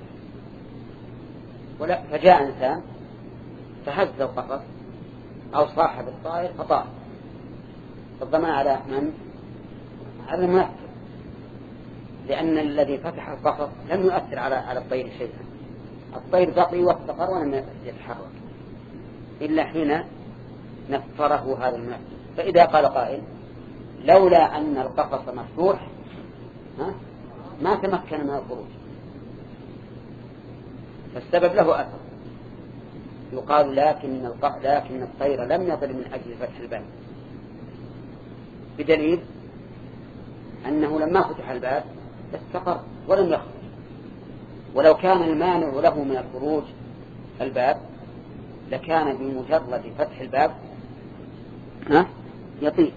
فجاء إنسان فهز القفص أو صاحب الطائر فطار، فالضمان على من؟ على المؤثر، لأن الذي فتح القفص لم يؤثر على الطير شيئا، الطير بقي واستقر ولم يتحرك إلا حين نفره هذا المؤثر. فإذا قال قائل لولا أن القفص مفتوح ما تمكن من الخروج، فالسبب له أثر، يقال لكن الطير لم يطل من أجل فتح الباب، بدليل أنه لما فتح الباب استقر ولم يخرج، ولو كان المانع له من الخروج الباب لكان بمجرد فتح الباب يطير.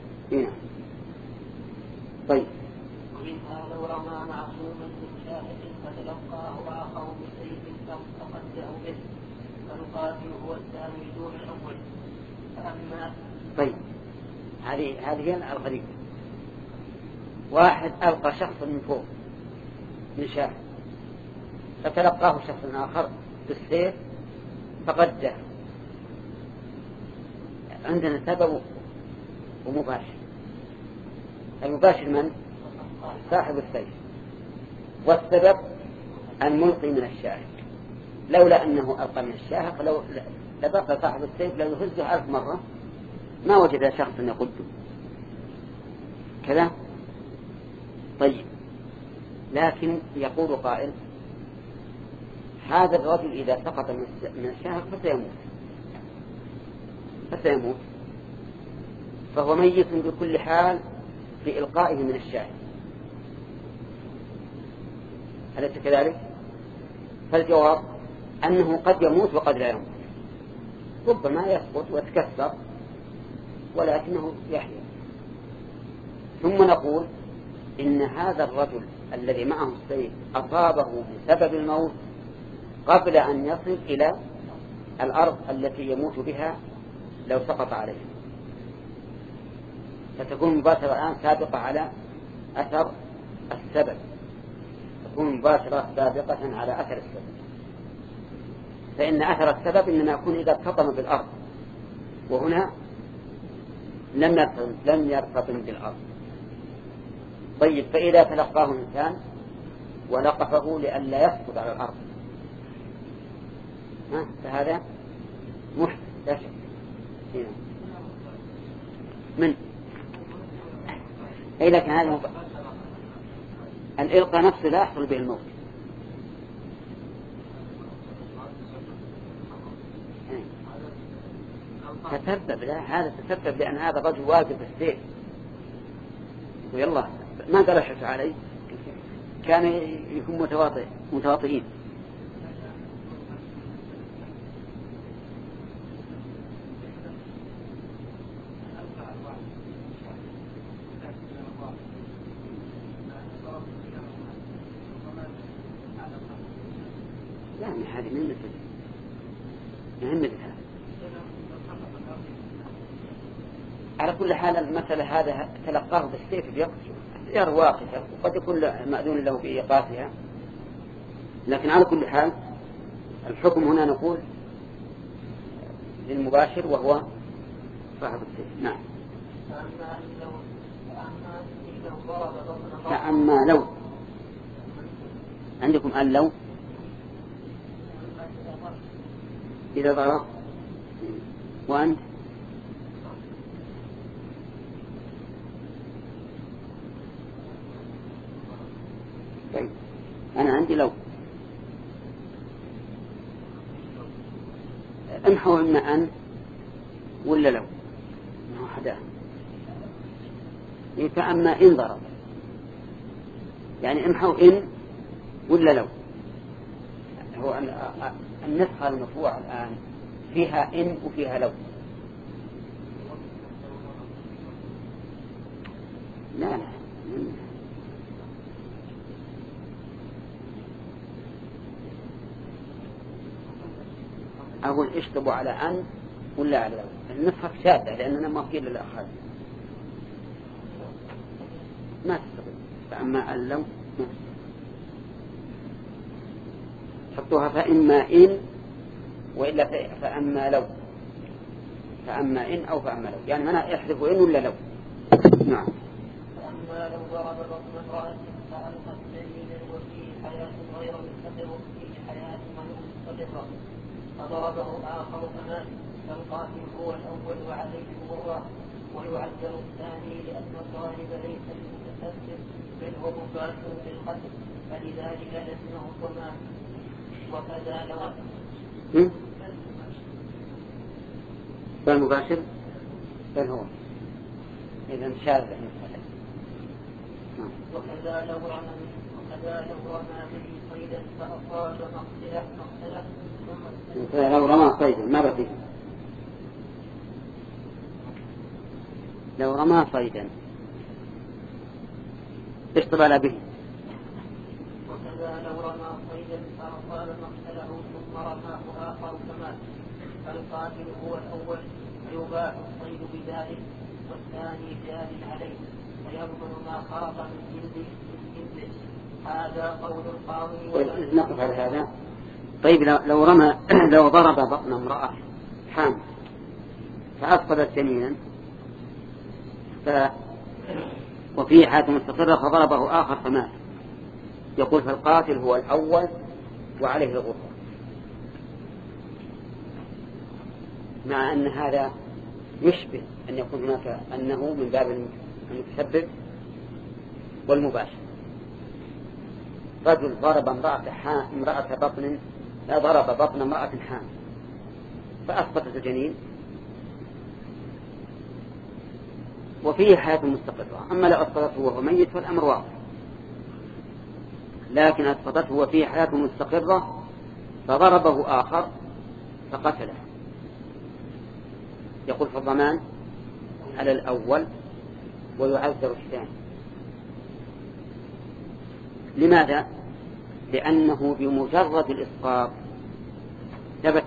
طيب.
ومنها لو رمى معصوما من شاهد فتلقاه آخر بسيف فقده به فنقاتل هو الثاني دون الأول. فأما
طيب، هذه هي الغريبة. واحد ألقى شخص من فوق من شاهد فتلقاه شخص آخر بالسيف فقده. عندنا سبب ومباشر. المباشر من؟ صاحب السيف، والسبب الملقي من الشاهد. لولا أنه ألقى من الشاهد فلو لبقى صاحب السيف لو يهزه 1000 مرة ما وجد شخص يقده كذا. طيب، لكن يقول قائل هذا الرجل إذا سقط من الشاهد فسيموت، فهو ميت بكل حال بإلقائه من الشاهد، أليس كذلك؟ فالجواب أنه قد يموت وقد لا يموت، ربما يسقط ويتكسر ولكنه يحيا. ثم نقول إن هذا الرجل الذي معه السيف أصابه بسبب الموت قبل أن يصل إلى الأرض التي يموت بها لو سقط عليه، فتكون المباشرة الآن سابقة على أثر السبب، تكون مباشرة سابقة على أثر السبب. فإن أثر السبب إنما يكون إذا ارتطم بالأرض، وهنا لم يرتطم بالأرض. طيب، فإذا تلقاه إنسان ولقفه لئلا يسقط على الأرض فهذا محدث لا شك. من أي لكن هذا الإلقاء نفسه لا يحصل به الموت. تسبب، لا هذا تسبب لأن هذا رجل واقف السيف ويلا ما قال احرص عليه، كان يكون متواطئين. لا من هذه من مثل هذا. على كل حال المسألة هذا تلقاه بالسيف يقتل واقفة، وقد يكون مأذون له بإيقافها، لكن على كل حال الحكم هنا نقول للمباشر وهو صاحب السيف. نعم. فأما لو عندكم أن لو إذا ضرب وأنت طيب، أنا عندي لو امحوا إما أن ولا لو ما حدا. فأما إن ضرب يعني امحوا إن ولا لو. هو النسخة المرفوعة الآن فيها إن وفيها لو. لا أقول اشطبوا على أن ولا على لو. النسخة شاذة لأننا ما قيل للآخر ما تستطيع. فأما اللو حطوها فإما إن وإلا فأما لو، فأما إن أو فأما لو، يعني منع يحذف إن ولا لو. نعم.
فأما لو ضرب بطن امرأة فألقت دليلا وفيه حياة غير مستقر وفيه حياة غير مستقرة فضربه آخر فمات فالقاتل هو الأول وعليه الغرة ويعذر الثاني لأن الظالم ليس المتسبب بل هو مباشر بالقتل فلذلك لزمه الضمان. وكذا لو
فالمباشر بل هو إذا شاذ.
وكذا لو رمى به صيدا فأصاب مقتله
لو رمى صيدا ما بقي. لو رمى صيدا اشتغل به.
وكذا لو رمى صيدا فأصاب مقتله ثم رماه آخر فمات فالقاتل هو الأول فيباح الصيد بذلك والثاني جار عليه ويبطل ما خاف من جلده. هذا قول القاضي.
نقف على هذا. طيب لو ضرب بطن امرأة حامل فأفقدت جنينا وفيه حياة مستقرة فضربه آخر فمات، يقول فالقاتل هو الأول وعليه الغرة، مع أن هذا يشبه أن يكون هناك أنه من باب المتسبب والمباشر. رجل ضرب امرأة بطن ضرب بطن امرأة حامل فأسقطت الجنين وفيه حياة مستقرة. أما لو أسقطته وهو ميت فالأمر واضح، لكن أسقطته وفيه حياة مستقرة فضربه آخر فقتله، يقول فالضمان على الأول ويعذر الثاني. لماذا؟ لأنه بمجرد الإسقاط ثبت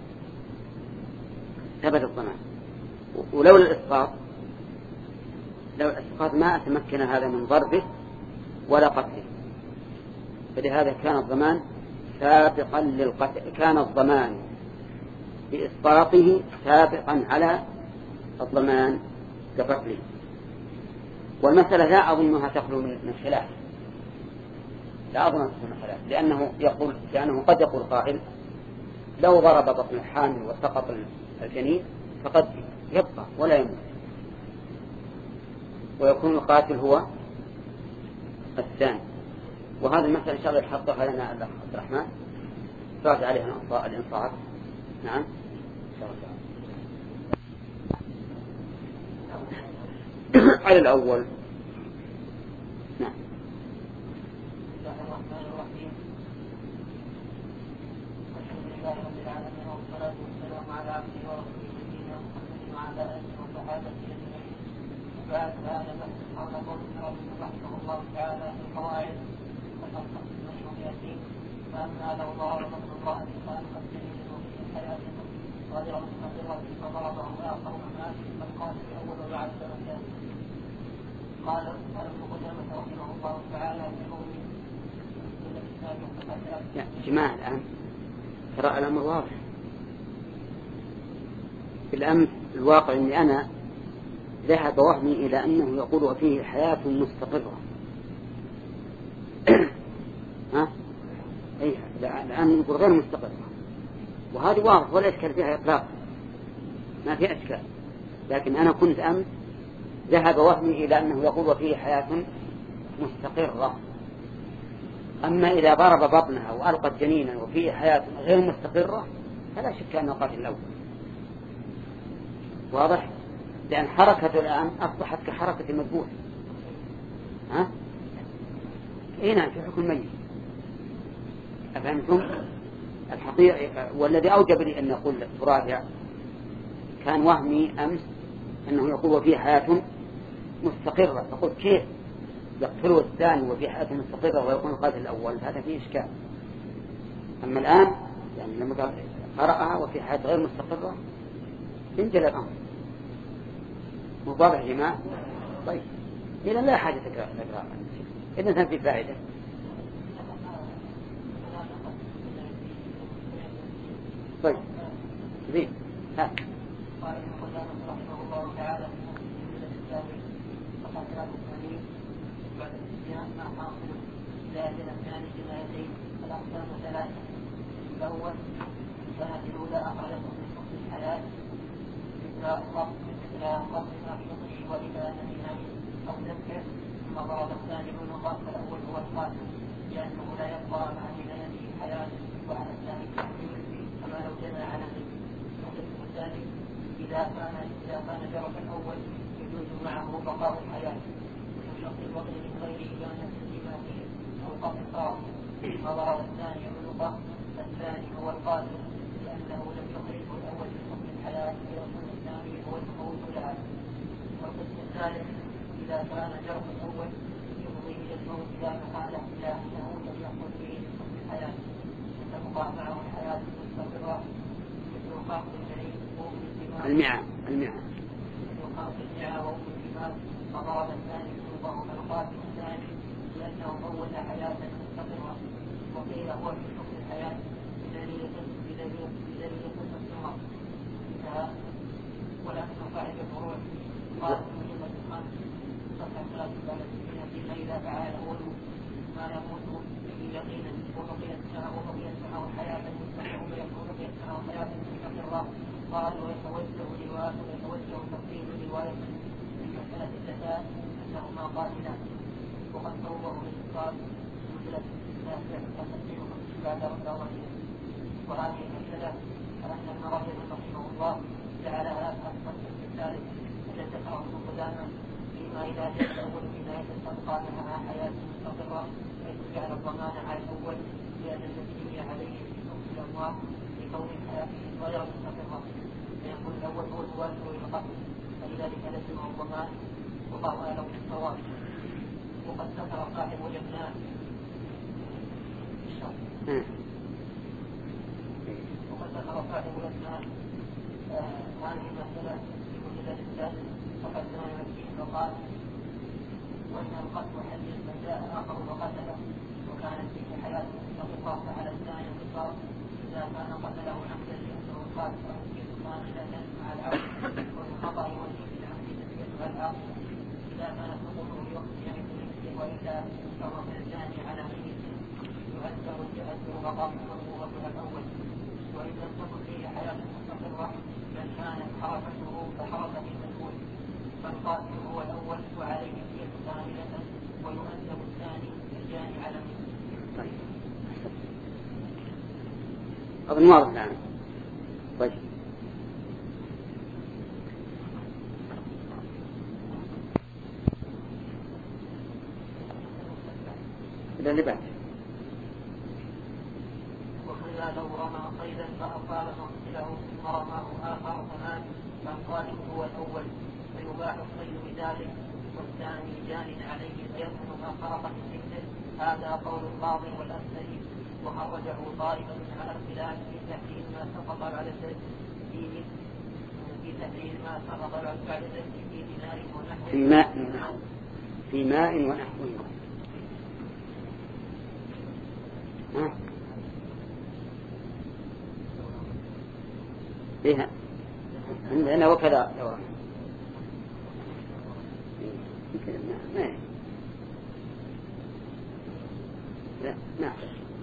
الضمان. ولولا الإسقاط ما أتمكن هذا من ضربه ولا قتله، فلهذا كان الضمان سابقا للقتل، كان الضمان بإسقاطه سابقا على الضمان كقتله. والمسألة لا أظنها تخلو من خلاف، لأنه قد يقول قائل لو ضرب بطن الحامل وسقط الجنين فقد يبقى ولا يموت ويكون القاتل هو الثاني. وهذه المسألة إن شاء الله يحطها لنا الأخ عبد الرحمن فاز عليها الإنصاف. نعم إن شاء الله. على الأول. نعم.
بسم الله الرحمن الرحيم. الحمد لله رب العالمين والصلاة والسلام على عبده ورسوله نبينا محمد وعلى آله وصحبه أجمعين. وبعد هذا بحث حول قول ربنا رحمه الله تعالى في القواعد والأصل المشروعية. فأما لو ضرب امرأة فألقت جنينا وفيه حياة غير مستقرة فضربه آخر فمات فالقاتل الأول ويعذر الثاني. قال ابن قدامة رحمه الله تعالى في قوله
يا جماعة الآن ترى الأمر واضح. بالأمس الواقع أني أنا ذهب وهمي إلى أنه يقول وفيه حياة مستقرة. أي الآن نقول غير مستقرة، وهذه واضح ولا إشكال فيها إطلاق، ما في إشكال. لكن أنا كنت أمس ذهب وهمي إلى أنه يقول وفيه حياة مستقرة. أما إذا ضرب بطنها وألقت جنينا وفيه حياة غير مستقرة فلا شك أنه قاتل الأول. واضح؟ لأن حركته الآن أصبحت كحركة المذبوح. هنا في حكم ميت. أفهمتم؟ الحقيقة والذي أوجب لي أن أقول تراجع كان وهمي أمس أنه يقول وفيه حياة مستقرة، فقلت كيف يقتله الثاني وفي حياة مستقرة ويكون القاتل الأول؟ هذا فيه إشكال. أما الآن يعني لما قرأها وفي حالة غير مستقرة انجل الأمر. مواضح يا جماعة؟ طيب إذا لا حاجة تقرأ إذا كان في فائدة. طيب زين ها.
قال ابن قدامة رحمه الله تعالى في الكتاب فقد لا تسمعين بعد الاستثناء مع حاصل زائد الثاني جنايتين الأقسام ثلاثة. الأول السنة الأولى أخرجته من حكم الحياة مثل القصد ما في حكمه وإبانة نهي أو ذكر. ثم ضرب الثاني عنقا فالأول هو القاتل لأنه لا يبقى مع جنايته حياة وعلى الثاني تحميل كما لو جنى على القسم الثاني إذا كان جرف الأول يجوز معه بقاء الحياة وشق الوقت من غير إبانة لما فيه أو قصاص. فضرب الثاني عنقا الثاني هو القاتل لأنه لم يخرجه الأول من حكم الحياة والقسم الثاني هو الخروج لها. والقسم الثالث إذا كان جرف الأول يفضي إلى الموت لا محالة إلا أنه لم يحصل فيه من حكم الحياة فتبقى معه الحياة المستقرة مثل قاتل الجريم وأم الدماء وأم الدماء. فضرب الثاني سلطه كالقاتل الثاني لأنه أول حياة مستقرة. وقيل هو في حكم الحياة بدليل قصة السمر ولكن قاعدة الفروع قال مهمة الخمس صفحة 33 فيما إذا فعل الأول ما يموت به يقينا وبقيت سنة حياة مستقرة وبقيت سنة حياة مستقرة. قال ويتوجه تفصيل رواية المسألة اللتان أنهما قاتلان وقد صوره بالإسقاط مثل تفسيرهم بعد رمضان. وهذه المسألة أن ابن رجب رحمه الله جعلها القسم الثالث الذي ذكره ابن قدامة فيما إذا جاء الأول بنهاية تبقى معها حياة مستقرة حيث جعل الضمان على الأول لأن الذي عليه في حكم الأموال لكون الحياة غير مستقرة فيكون الأول هو الوارث للقتل فلذلك لزمه الضمان وقال له الصواب. وقد ذكر صاحب الجنان هذه المسألة في مجلد الثالث فقد نوى فيه فقال وإن القتل حل من جاء آخر وقتله وكانت فيه حياة مستقرة فعلى الثاني القصاص إذا كان قتله عمدا لأنه القاتل فممكن كاملة مع العبد والخطأ والجهل العمد تسكتها العقل إذا كانت حقوقه بوقت يعد نفسه وإلا فهو كالجاني على ميت يؤثر بقاء مرغوبة الأول. وإن لم تكن فيه حياة مستقرة بل كانت حركته كحركة المجهول فالقاتل هو الأول وعليه دية كاملة ويؤثر الثاني الجاني على المسلم.
أظن واضح الآن. طيب إذا نبات
لو رمى صيدا فأصاب مقتله ثم رماه آخر فمات فالقاتل هو الأول فيباح الصيد بذلك والثاني جان عليه فيكون ما خرق من سنه. هذا قول القاضي والأسري وخرجه طائفة على الخلاف في تحريم ما سقط على الزج في تحريم ما سقط على الزج في دينار ونحوه
في ماء ونحوه. فيها عندنا وكذا دوران لا نعم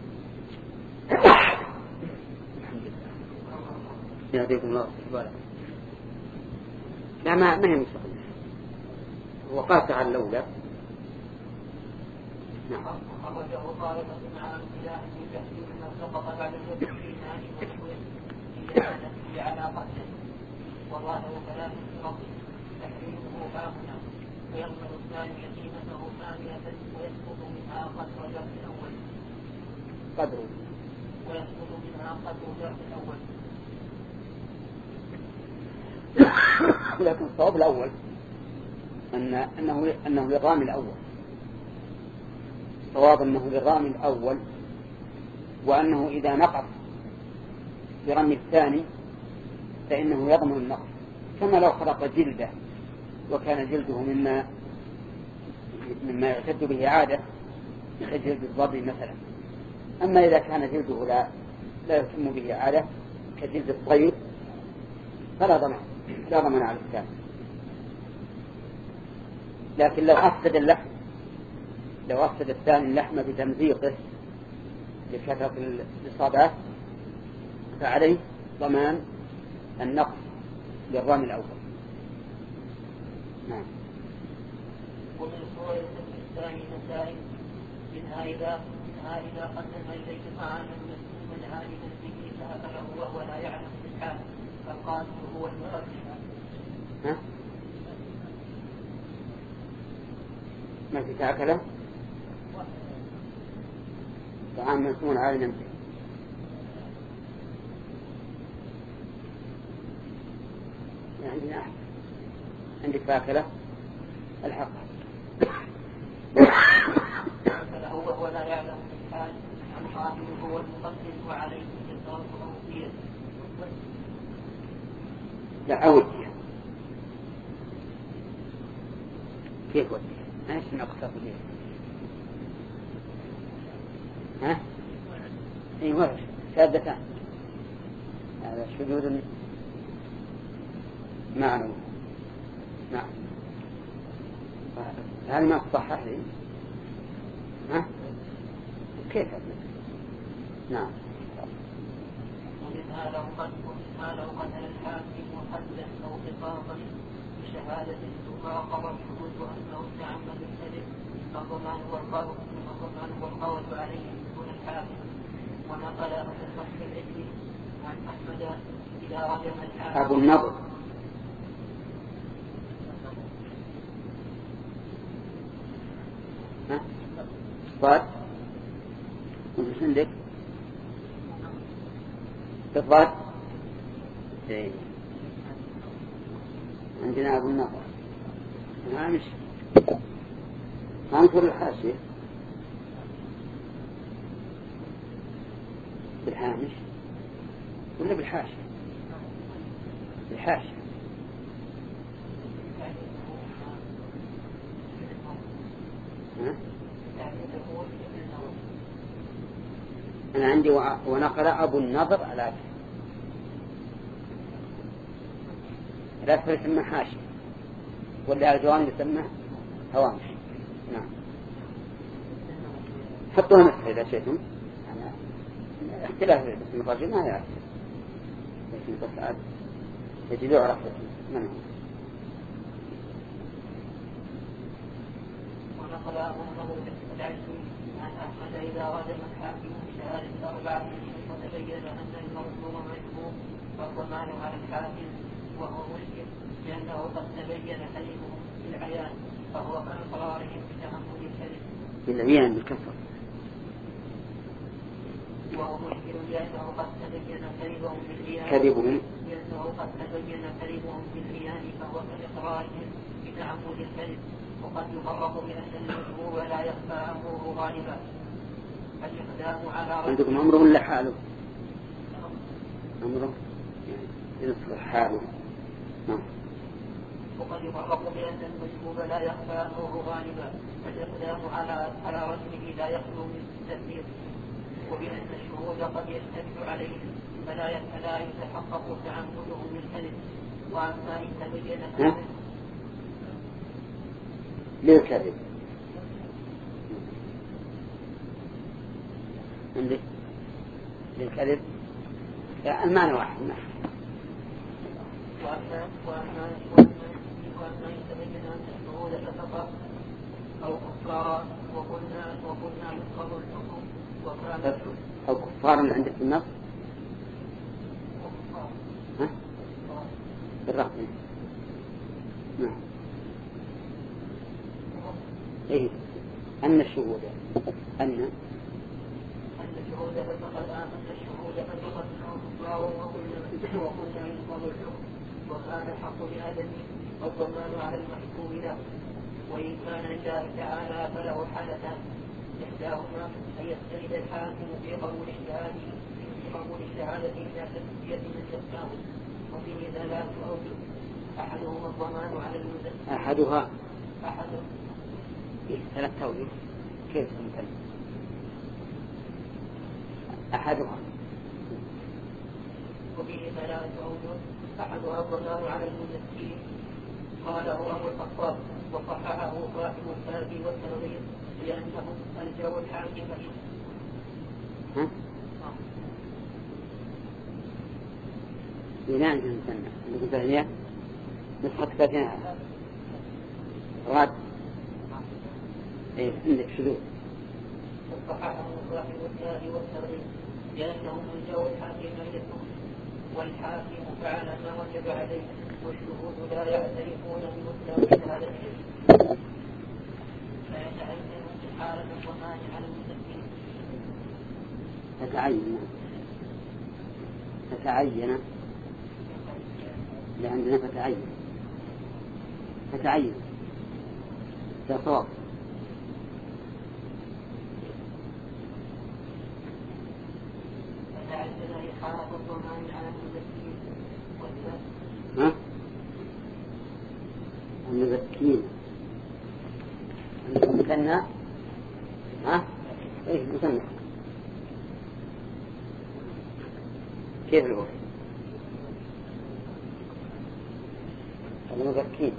يهديكم الله سبحانه. لا ما هي مستقبل وقاس على الأولى. نعم
خرجه طائفة مع الخلاف في تحريم ما سقط بعد الوجه في نار ونحوه في علاقته وظاهر كلام الرب تحريمه باقنا ويضمن الثاني يتيمته كاملة ويسقط منها قدر جرح الأول
لكن الصواب الأول أنه للرامي الأول. الصواب أنه للرامي الأول وأنه إذا نقص برمي الثاني فإنه يضمن النقص، كما لو خلق جلده وكان جلده مما يعتد به عادة كجلد الضبي مثلا. أما إذا كان جلده لا يتم به عادة كجلد الطير فلا ضمن على الثاني. لكن لو أفسد الثاني اللحم بتمزيقه لكثرة الإصابات فعليه ضمان النقص للرمي الأول. نعم.
ومن صور الثاني مسائل منها إذا قدم إليك طعاما منها لتنزيه فأكله وهو لا يعلم الحال فالقاتل هو المرجح.
ما في تأكله طعام مسمون على نمسه عندنا أحد عندك فاكلة الحق
وهو لا يعلم الحال القاتل هو المقدم وعليه الجزاء والوصية.
لا أودي كيف ودي ايش نقصه ليه؟ ها؟ اي ورش شادتان هذا شذوذ معنوي. نعم. هل ما تصحح لي؟ ها؟ كيف؟ نعم.
ومنها لو قتل الحاكم وقتلا او قصاصا بشهادة ثم قضى الشهود وأنه تعمد الكذب فالضمان والقول عليه دون الحاكم. ونقل أبو الفتح العجلي عن أحمد إذا رجم الحاكم
أبو النضر صاد وش عندك؟ صاد عندنا أبو النضر هامش هنقول الحاشية بالهامش ولا بالحاشية؟ بالحاشية. أنا عندي ونقل أبو النضر على لا يسمى حاشية ولا الجوانب يسمى هوامش. نعم. حطوها نسخ إذا شئتم. اختلاف اسم الرجل ما يعرف لكن بس يجب يعرف من هو.
ونقل أبو النضر العجلي عن أحمد إذا رجم الحاكم بشهادة 4 وتبين أن المظلوم مجبور فالضمان على الحاكم وهو مشكل لأنه قد تبين حليمه بالعيان فهو كإقرارهم بتحمل الكذب
بالعيان بالكفر.
وهو مشكل لأنه قد تبين كذبهم بالعيان فهو كإقرارهم بتحمل الكذب. وقد يفرق بأن المجبور لا يخفى أمره غالبا فالإقدام على
عندكم أمره ولا حاله؟ أمره يصلح حاله.
وقد يفرق بأن المجبور لا يخفى أمره غالبا فالإقدام على رجله لا يخلو من التأثير. وبأن الشهود قد يشتبه عليه فلا يتحقق تعمده بالكذب. وأما إن تبين
للكذب عندك للكذب المعنى واحد.
وأما إن تبين أن الشهود فسقا أو كفارا وقلنا ينقض الحكم وكان
أو كفارا عندك في النص بالرغم. نعم. إيه أن الشهود أن
الشهود فسقا كفار وقلنا ينقض الحكم وكان الحق بآدم والضمان على المحكوم له. وإن كان لله تعالى فله حالتان إحداهما أن يستند الحاكم في قبول اجتهاده في قبول الشهادة إلى تزكية من يخشاه. وفيه ثلاث أوجه: أحدهما الضمان على المزكي.
أحدها
أحد
ثلاث أوجه. كيف مثلا؟ أحدها.
وفيه ثلاث أوجه: أحدها الضمان على المزكي. قاله أبو الخطاب وصححه صاحب الكافي والتنظير لأنه الجو الحاكم.
لا عندنا مثلا عندكم ثانية نسخة ثانية راد عندك شذوذ.
وصححه صاحب الكافي والتنظير لأنه الجو الحاكم يكون والحاكم فعل ما وجب عليه والشهود لا يعترفون بمطلق شهادته فيتعين استحالة الضمان على المسكين.
فتعين لعندنا فتعين ده صواب.
فتعين إحالة الضمان على المسكين
المزكين مثنى ايه مثنى كيف الوصف المزكين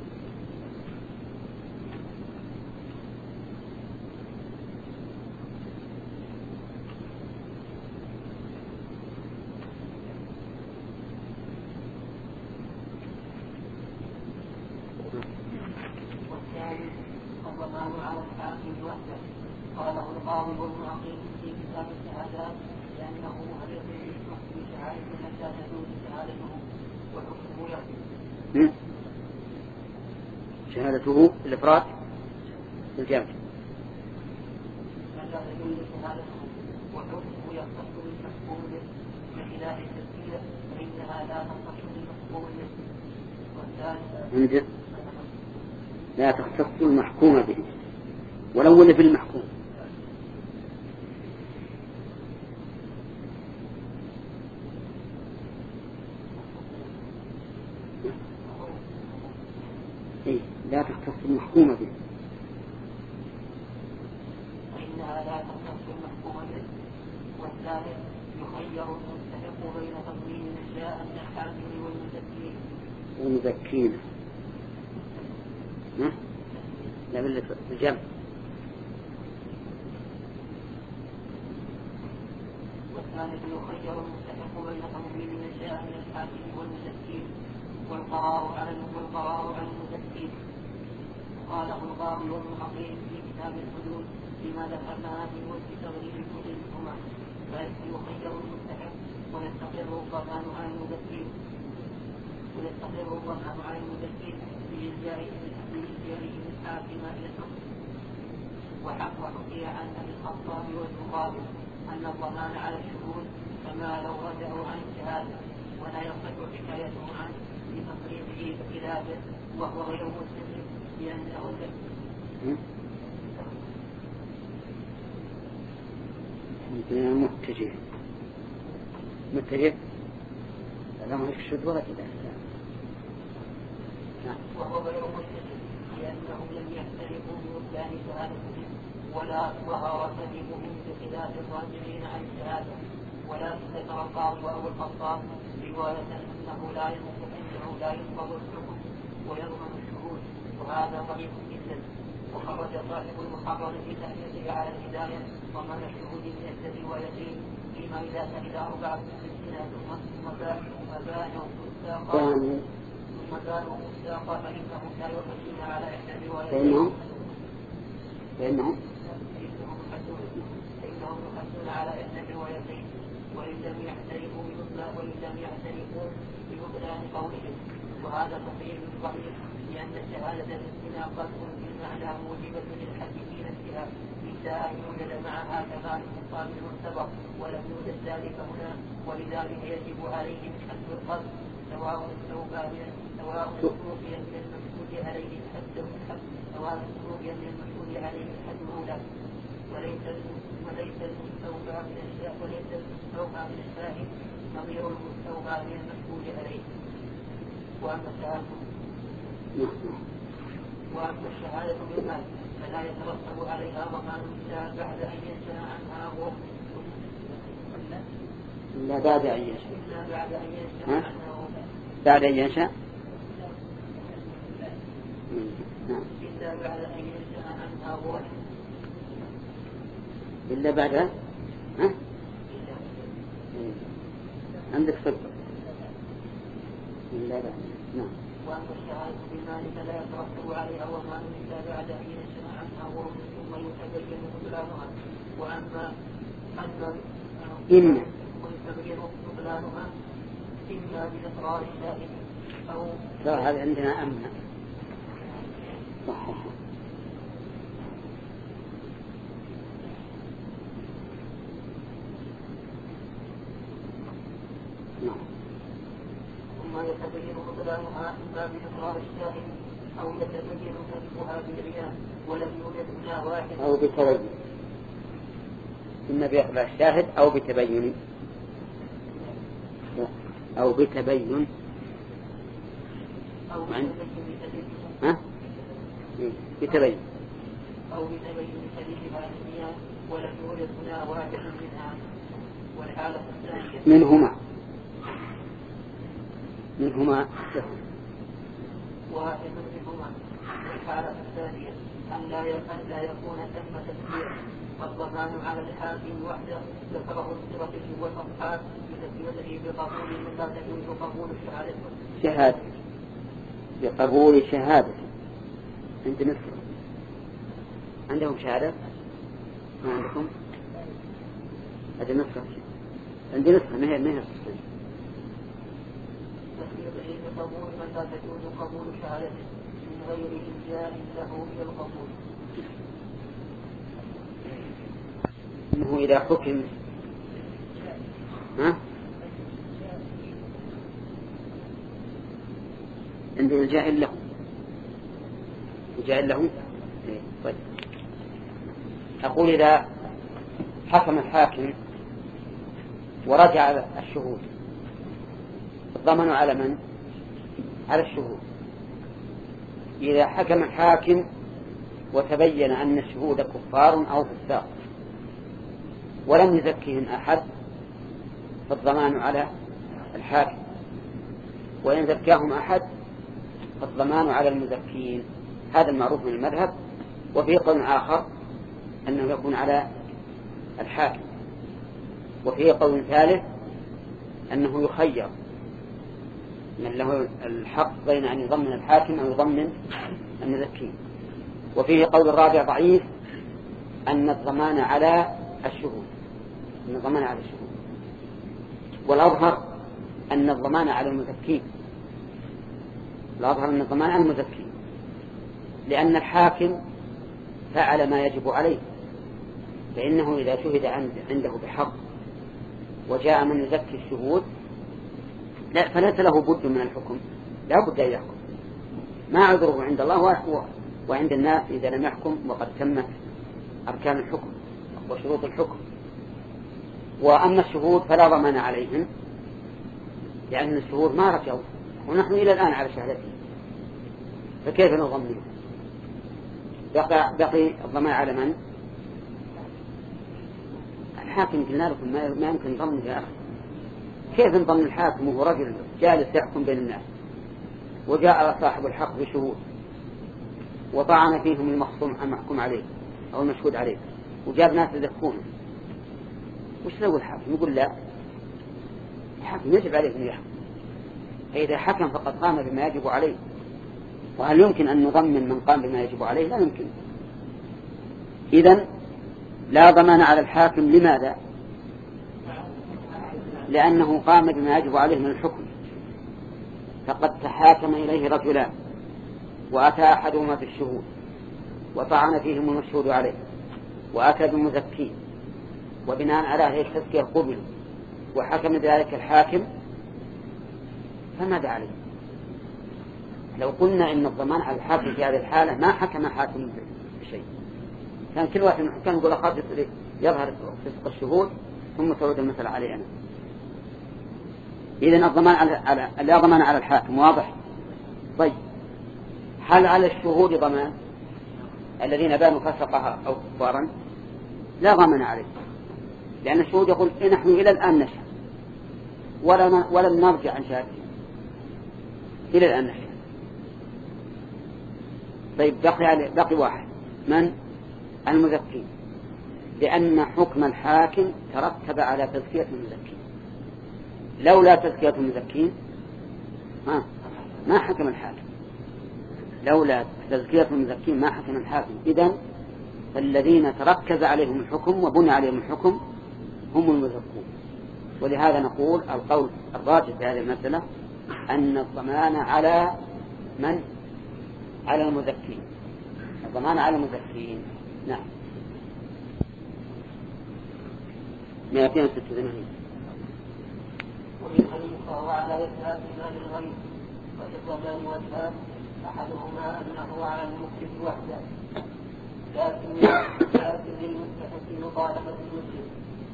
الضمان على الحاكم وحده. قاله القاضي والمعقل في كتاب الشهادات لأنه مؤرخ للحكم بشهادة من لا تجوز شهادته وحكمه يحكم.
شهادته الإفراد بالجمع.
من لا تجوز شهادته وحكمه يختص بالمحكوم به بخلاف التسجيل فإنها لا تختص بالمحكوم به. والثالث
لا تختص المحكوم به ولو اللي في المحكوم. لا تختص المحكوم به
فإنها لا تختص المحكوم به. والثالث يخير المستحق بين تضمين من جاء من الحاكم
والمزكين لا بالجمع.
والثالث يخير المستحق بين تضمين من جاء من الحاكم والمزكين والقرار على المزكين. قاله القاضي والمحقق في كتاب الحدود فيما ذكرناه في وجه تغليب الحدود منهما. فيخير المستحق ويستقر الضمان على المزكين بإلجائه الحاكم إلى الحكم. وحكي عن أبي الخطاب والمقابل أن الضمان على الشهود كما لو رجعوا عن الشهادة ولا يصح حكايته عنه بتصريحه بخلافه وهو غير مسلم لأنه
متجه لا ما يكشف ولا كذا
وهو غير مسلم لأنهم لم يحترقوا ببطلان شهادتهم ولا ظهر كذبهم بخلاف الراجعين عن الشهادة. ولكن ذكر القاضي وأبو الخطاب رواية أنه لا ينقض الحكم ويضمن الشهود وهذا ضعيف جدا. وخرج صاحب المحرر في تأليفه على الهداية ضمان الشهود من الروايتين فيما إذا شهد 4 سنين ثم بانوا مصداقا فإنهم لا يحسن على إحدى الروايتين فإنهم يحسن على إحدى الروايتين وإن لم يعترفوا ببطلان قولهم. وهذا صحيح ضعيف لأن الشهادة للزنا قسم بالمعنى موجبة للحديثين فيها إلا أن يوجد معها كمال مقام المرتبط ولم يوجد ذلك هنا ولذلك يجب عليهم حد القصد سواء توفي من المشهود عليه الحد الأولى وليس المستوفى من الشاهد نظير المستوفى من المشهود عليه. وأما الشهادة بالمال فلا يترتب عليها ضمان إلا بعد أن ينشأ عنها
إلا بعد أن ينشأ بعد أن ينشأ
إلا بعد أن ينشأ عنها غرف
إلا بعد عندك صدق إلا بعد. نعم.
وأما الشهادة بالمال فلا يترتب عليها ضمان إلا بعد أن ينشأ عنها غرف ثم يتبين بطلانها. وأما
إما
ويتبين بطلانها إما بإقرار الشاهد أو
هذا عندنا أمن صحيح.
ثم يتبين بطلانها إما بإقرار الشاهد أو يتبين كذبها بالعيان ولم يوجد منها واحد
أو بتبين. إما بإقرار الشاهد أو بتبين أو بتبين بتبين
كذبها بالعيان ولم يوجد منها واحد منها. والحالة الثانية
منهما
واحد منهما. والحالة الثانية أن لا يكون ثم تفسير والضمان على الحاكم وحده ذكره السرقي والأصحاب بتسميته بقبول من لا تجوز قبول
شهادة بقبول شهادة. عند نسخة عندهم شهادة ما عندكم؟ هذه نسخة عندي نسخة ما هي
بقبول من لا تجوز قبول شهادته من غير إلجاء له إلى القبول.
إنه إذا حكم عند إلجاء له طيب. أقول إذا حكم الحاكم ورجع الشهود الضمن على من؟ على الشهود. إذا حكم الحاكم وتبين أن الشهود كفار أو فساق ولم يزكيهم أحد فالضمان على الحاكم، وإن زكاهم أحد فالضمان على المزكين. هذا المعروف من المذهب. وفي قول آخر أنه يكون على الحاكم، وفي قول ثالث أنه يخير من له الحق بين أن يضمن الحاكم أو يضمن المزكين. وفيه قول رابع ضعيف أن الضمان على الشهود والأظهر أن الضمان على المزكين. لأن الحاكم فعل ما يجب عليه، فإنه إذا شهد عنده بحق وجاء من يزكي الشهود فليس له بد من الحكم، لا بد أن يحكم. ما عذره عند الله وعند الناس إذا لم يحكم وقد تمت أركان الحكم وشروط الحكم. وأما الشهود فلا ضمان عليهم، لأن الشهود ما رجعوا ونحن إلى الآن على شهادتهم، فكيف نضمنهم؟ بقي الضمان على من؟ الحاكم. قلنا لكم ما يمكن ضمن يا أخي. كيف نضمن الحاكم وهو رجل جالس يحكم بين الناس وجاء صاحب الحق بشهود وطعن فيهم المحكوم عليه أو المشهود عليه وجاب ناس يذكونه؟ وش لو الحاكم؟ يقول لا، الحاكم يجب عليه أن يحكم. فإذا حكم فقد قام بما يجب عليه. وهل يمكن أن نضمن من قام بما يجب عليه؟ لا يمكن. إذن لا ضمان على الحاكم. لماذا؟ لأنه قام بما يجب عليه من الحكم. فقد تحاكم إليه رجلان وأتى أحدهما في الشهود وطعن فيهم المشهود عليه وأتى بالمزكين، وبناء على هذه التزكية قبلوا وحكم بذلك الحاكم، فماذا عليه؟ لو قلنا إن الضمان على الحاكم في هذه الحالة ما حكم حاكم بشيء، كان كل واحد من الحكام يقول أخاف يظهر فسق الشهود ثم تعود المسألة علي أنا. إذن الضمان لا ضمان على الحاكم، واضح؟ طيب هل على الشهود ضمان الذين بانوا فسقها أو كفارا؟ لا ضمان عليه، لأن الشهود يقول نحن إلى الآن نشهد ولم نرجع عن شهادتنا إلى الآن نشهد. طيب بقي واحد، من؟ المزكين، لأن حكم الحاكم ترتب على تزكية المزكين. لولا تزكية المزكين ما حكم الحاكم، لولا تزكية المزكين ما حكم الحاكم. إذن فالذين تركز عليهم الحكم وبني عليهم الحكم هم المزكون. ولهذا نقول القول الراجح في هذه المسألة أن الضمان على من؟ على المزكين، الضمان على المزكين. نعم. 286.
ومن خليفة وعلى إثبات مال الغيب والضمان والفهم أحدهما أنه على المكلف وحده، لكن للمستحق مطالبة المسلم.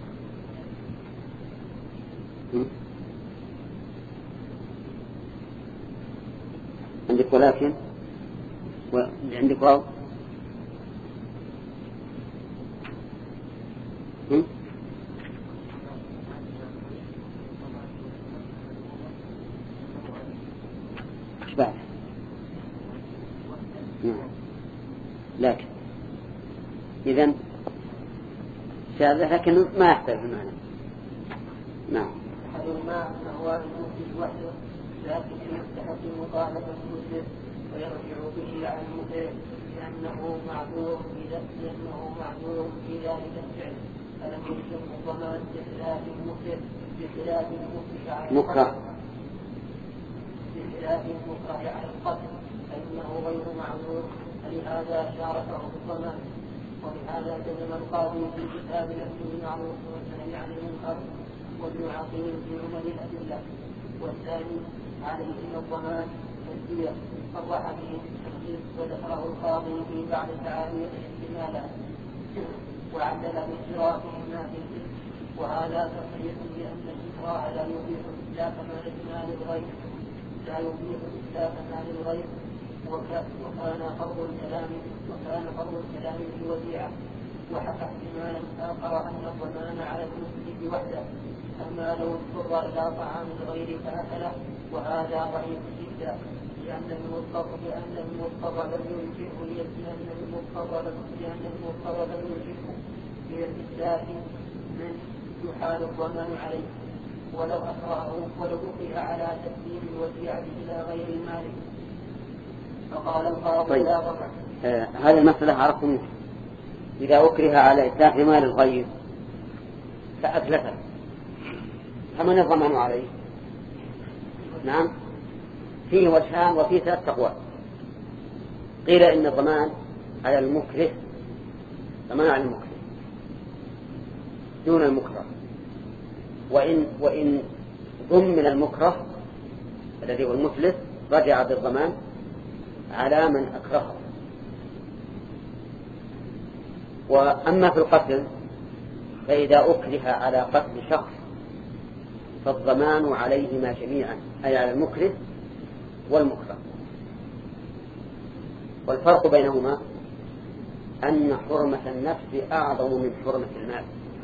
عندك ولكن عندك واو بعد لكن إذن شاذة لكن ما يحتاج المعنى. نعم.
أحدهما أنه على المكلف وحده، لكن للمستحق مطالبة المسلم ويرجع به عن المكلف لأنه معذور في ذلك الفعل، فلم يلزم الضمان بخلاف المكلف
مكره
على القتل فإنه غير معذور، فلهذا شاركه في الضمان. ولهذا جزم القاضي في كتاب الأمر بالمعروف والنهي عن المنكر وابن عقيل في عمل الأدلة. والثاني عليه الضمان والدية صرح به بالتخصيص وذكره القاضي في بعض تعابير الاحتمالات وعدل باشتراكهما في الاسم. وهذا تصريح بأن الإكراه لا يبيح إتلاف مال الغير وكان فرض الكلام في الوديعة. وحكى احتمالا آخر أن الضمان على المسلم وحده، أما لو اضطر إلى طعام الغير فأكله، وهذا ضعيف جدا لأن المضطر لم يلجئه إلى الإتلاف من يحال الضمان عليه ولو أكرهه ولو أكره على تسليم الوديعة إلى غير المالك. فقال القاضي
طيب.
لا ضمان.
هذه المسألة عرفتم إذا أكره على إتلاف مال الغير فأتلفه فمن الضمان عليه؟ نعم فيه وجهان وفيه 3 أقوال. قيل إن الضمان على المكره، ضمان على المكره دون المكره، وإن ضمن المكره الذي هو المفلس رجع بالضمان على من أكرهه. وأما في القتل فإذا أكره على قتل شخص فالضمان عليهما جميعا، أي على المكره والمكره. والفرق بينهما أن حرمة النفس أعظم من حرمة المال.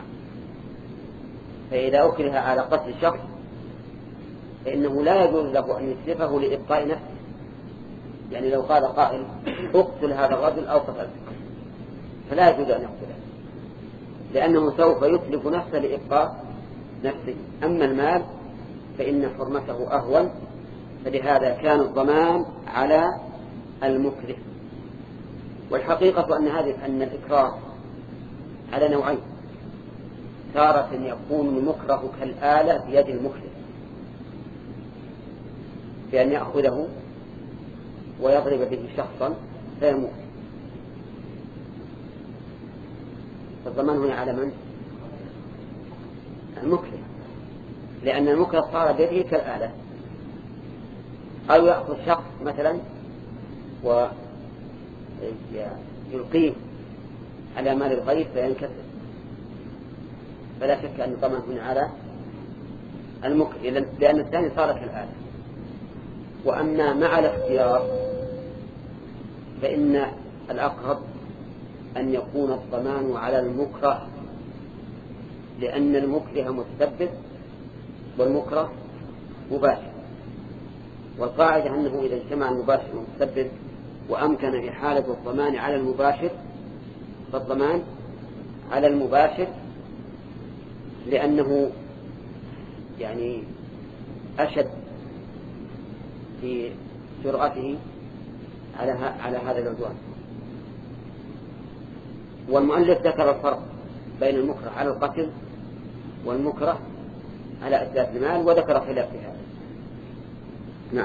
فإذا أكره على قتل شخص فإنه لا يجوز له أن يتلفه لإبقاء نفسه. يعني لو قال قائل اقتل هذا الرجل أو قتله فلا يجوز أن يقتله، لأنه سوف يتلف نفسه لإبقاء نفسه. أما المال فإن حرمته أهون، فلهذا كان الضمان على المكره. والحقيقة أن الإكراه على نوعين: تارة يكون المكره كالآلة بيد المكره بأن يأخذه ويضرب به شخصا فيموت، فالضمان هنا على من؟ المكره، لأن المكره صار بيده كالآلة. أو يأخذ شخص مثلا ويلقيه على مال الغير فينكسر، فلا شك أن الضمان هنا على المكره، لأن الثاني صار كالآلة. وأما مع الاختيار فإن الأقرب أن يكون الضمان على المكره، لأن المكره متسبب والمكره مباشر، والقاعدة أنه إذا اجتمع المباشر والمتسبب وأمكن إحالة الضمان على المباشر فالضمان على المباشر، لأنه يعني أشد في جرأته على هذا العدوان. والمؤلف ذكر الفرق بين المكره على القتل والمكره على إتلاف المال، وذكر خلاف في هذا. نعم.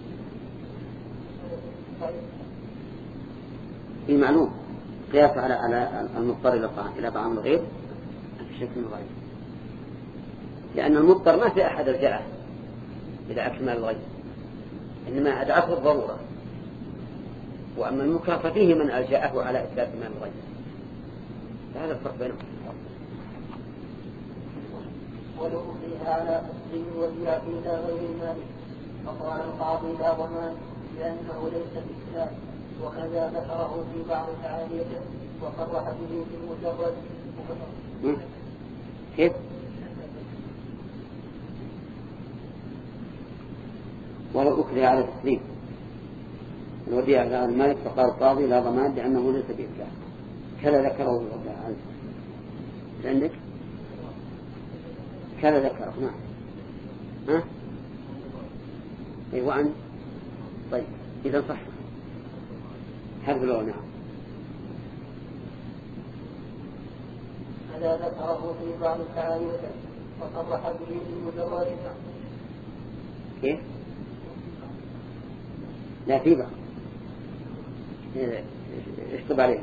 في معلوم قياس على المضطر إلى طعام الغير في شكل الغير، لأن المضطر ما في أحد رجعه إلى أكل مال الغير، إنما أدعته الضرورة. وأما المكره ففيه من ألجأه على إتلاف مال الغير. هذا الفرق بينهم.
ولو فيها على الدين والبيع إلى غير المال فقال القاضي لا ضمان لأنه ليس بإسلام، وكذا ذكره في بعض تعاليته وصرح به في المجرد.
كيف؟ ولو أكره على التسليم الوديعة على المالك فقال القاضي لا ضمان لأنه ليس بإسلام، كذا ذكره عنه. عندك كذا ذكره. نعم. ها؟ أيوة عن. طيب إذا صح حرف له. نعم.
هذا ذكره في بعض تعاليته وصرح به في المجرد.
كيف؟ لا في بعض اشطب عليه.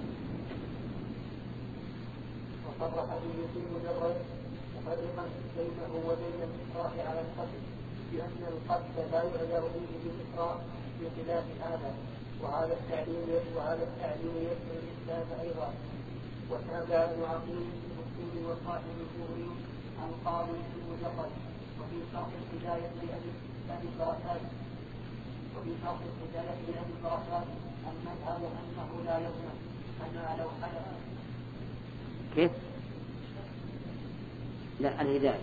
وصرح به في المجرد مفرقا بينه وبين الإكراه على القتل، بأن القتل لا يعذر به بالإكراه بخلاف هذا، وهذا التعليل يشمل الإسلام أيضا. وتابع ابن عقيل المسلم وصاحب الزهري عن قاضي في المجرد، وفي شرح الهداية لأبي البركات المذهب أنه لا يضمن أما لو حلف.
كيف؟ لا الهداية.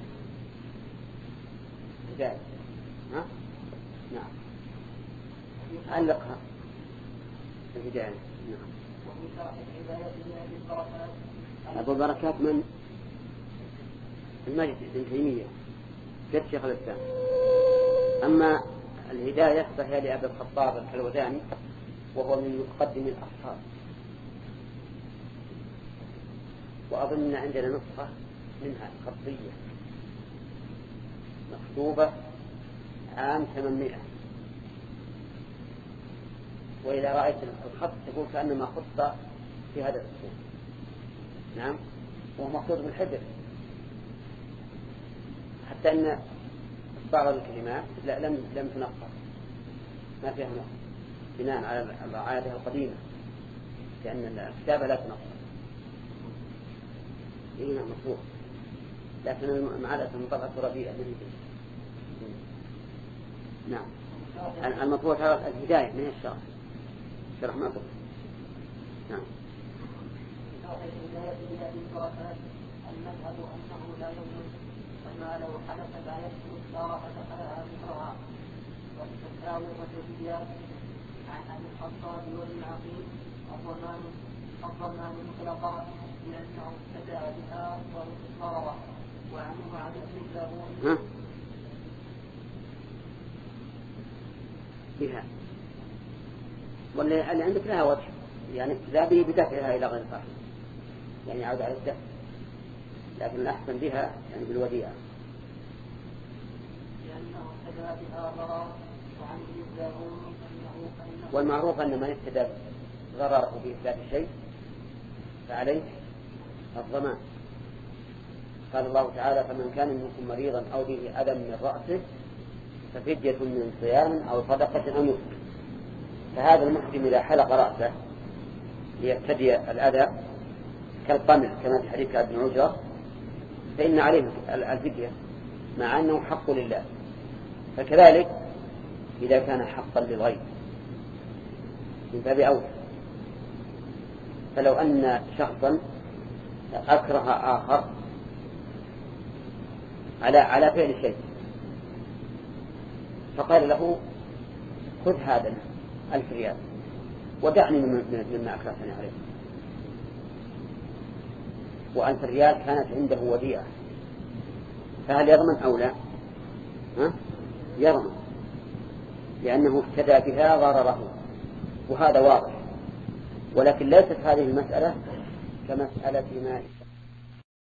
هداية. ها؟ نعم. علقها الهداية. نعم.
وفي شرح الهداية لأبي البركات.
أبو البركات من؟ المجد بن تيمية جد شيخ الإسلام. أما الهداية فهي لأبي الخطاب الحلوذاني وهو من مقدم الأصحاب. وأظن عندنا نسخة منها خطية مكتوبة عام 800، وإذا رأيت الخط تقول كأنما خط في هذا الأسلوب. نعم. وهو مخطوط بالحجر، حتى أن بعض الكلمات لم تنقر، ما فيها نقر بناء على العادة القديمة، لأن الكتابة لا تنقر. إيه مطبوع، لكن المعادة المطبعة ترابية. نعم. المطبوع الهداية من الشرح، شرح ما قلت. نعم.
المذهب أنه لا يضمن فما لو حدث لا يكفي الدار فدخلها ذكرها. والتساوي والتجديات عن أبي الخطاب وابن عقيل الضمان مطلقا لأنه ابتدع بها وضرره، وعنه على الزبون
بها. واللي عندك لها وجه، يعني ابتداء بدفعها إلى غير صاحب، يعني يعود على الدفع، لكن الأحسن بها يعني بالوديعة. والمعروف أن من ابتدى ضرره بإثبات شيء فعليه الضمان. قال الله تعالى: فمن كان منكم مريضا أو به أذى من رأسه ففدية من صيام أو صدقة أو نسك. فهذا المحرم إذا حلق رأسه ليبتدي الأذى كالقمل كما في حديث ابن عجرة فإن عليه الفدية مع أنه حق لله. فكذلك إذا كان حقا للغير من باب أولى. فلو أن شخصا أكره آخر على فعل شيء فقال له خذ هذا 1000 ريال ودعني مما أكرهتني عليه، و1000 ريال كانت عنده وديعة، فهل يضمن أو لا؟ يضمن، لأنه افتدى بها ضرره، وهذا واضح. ولكن ليست هذه المسألة كمسألة ما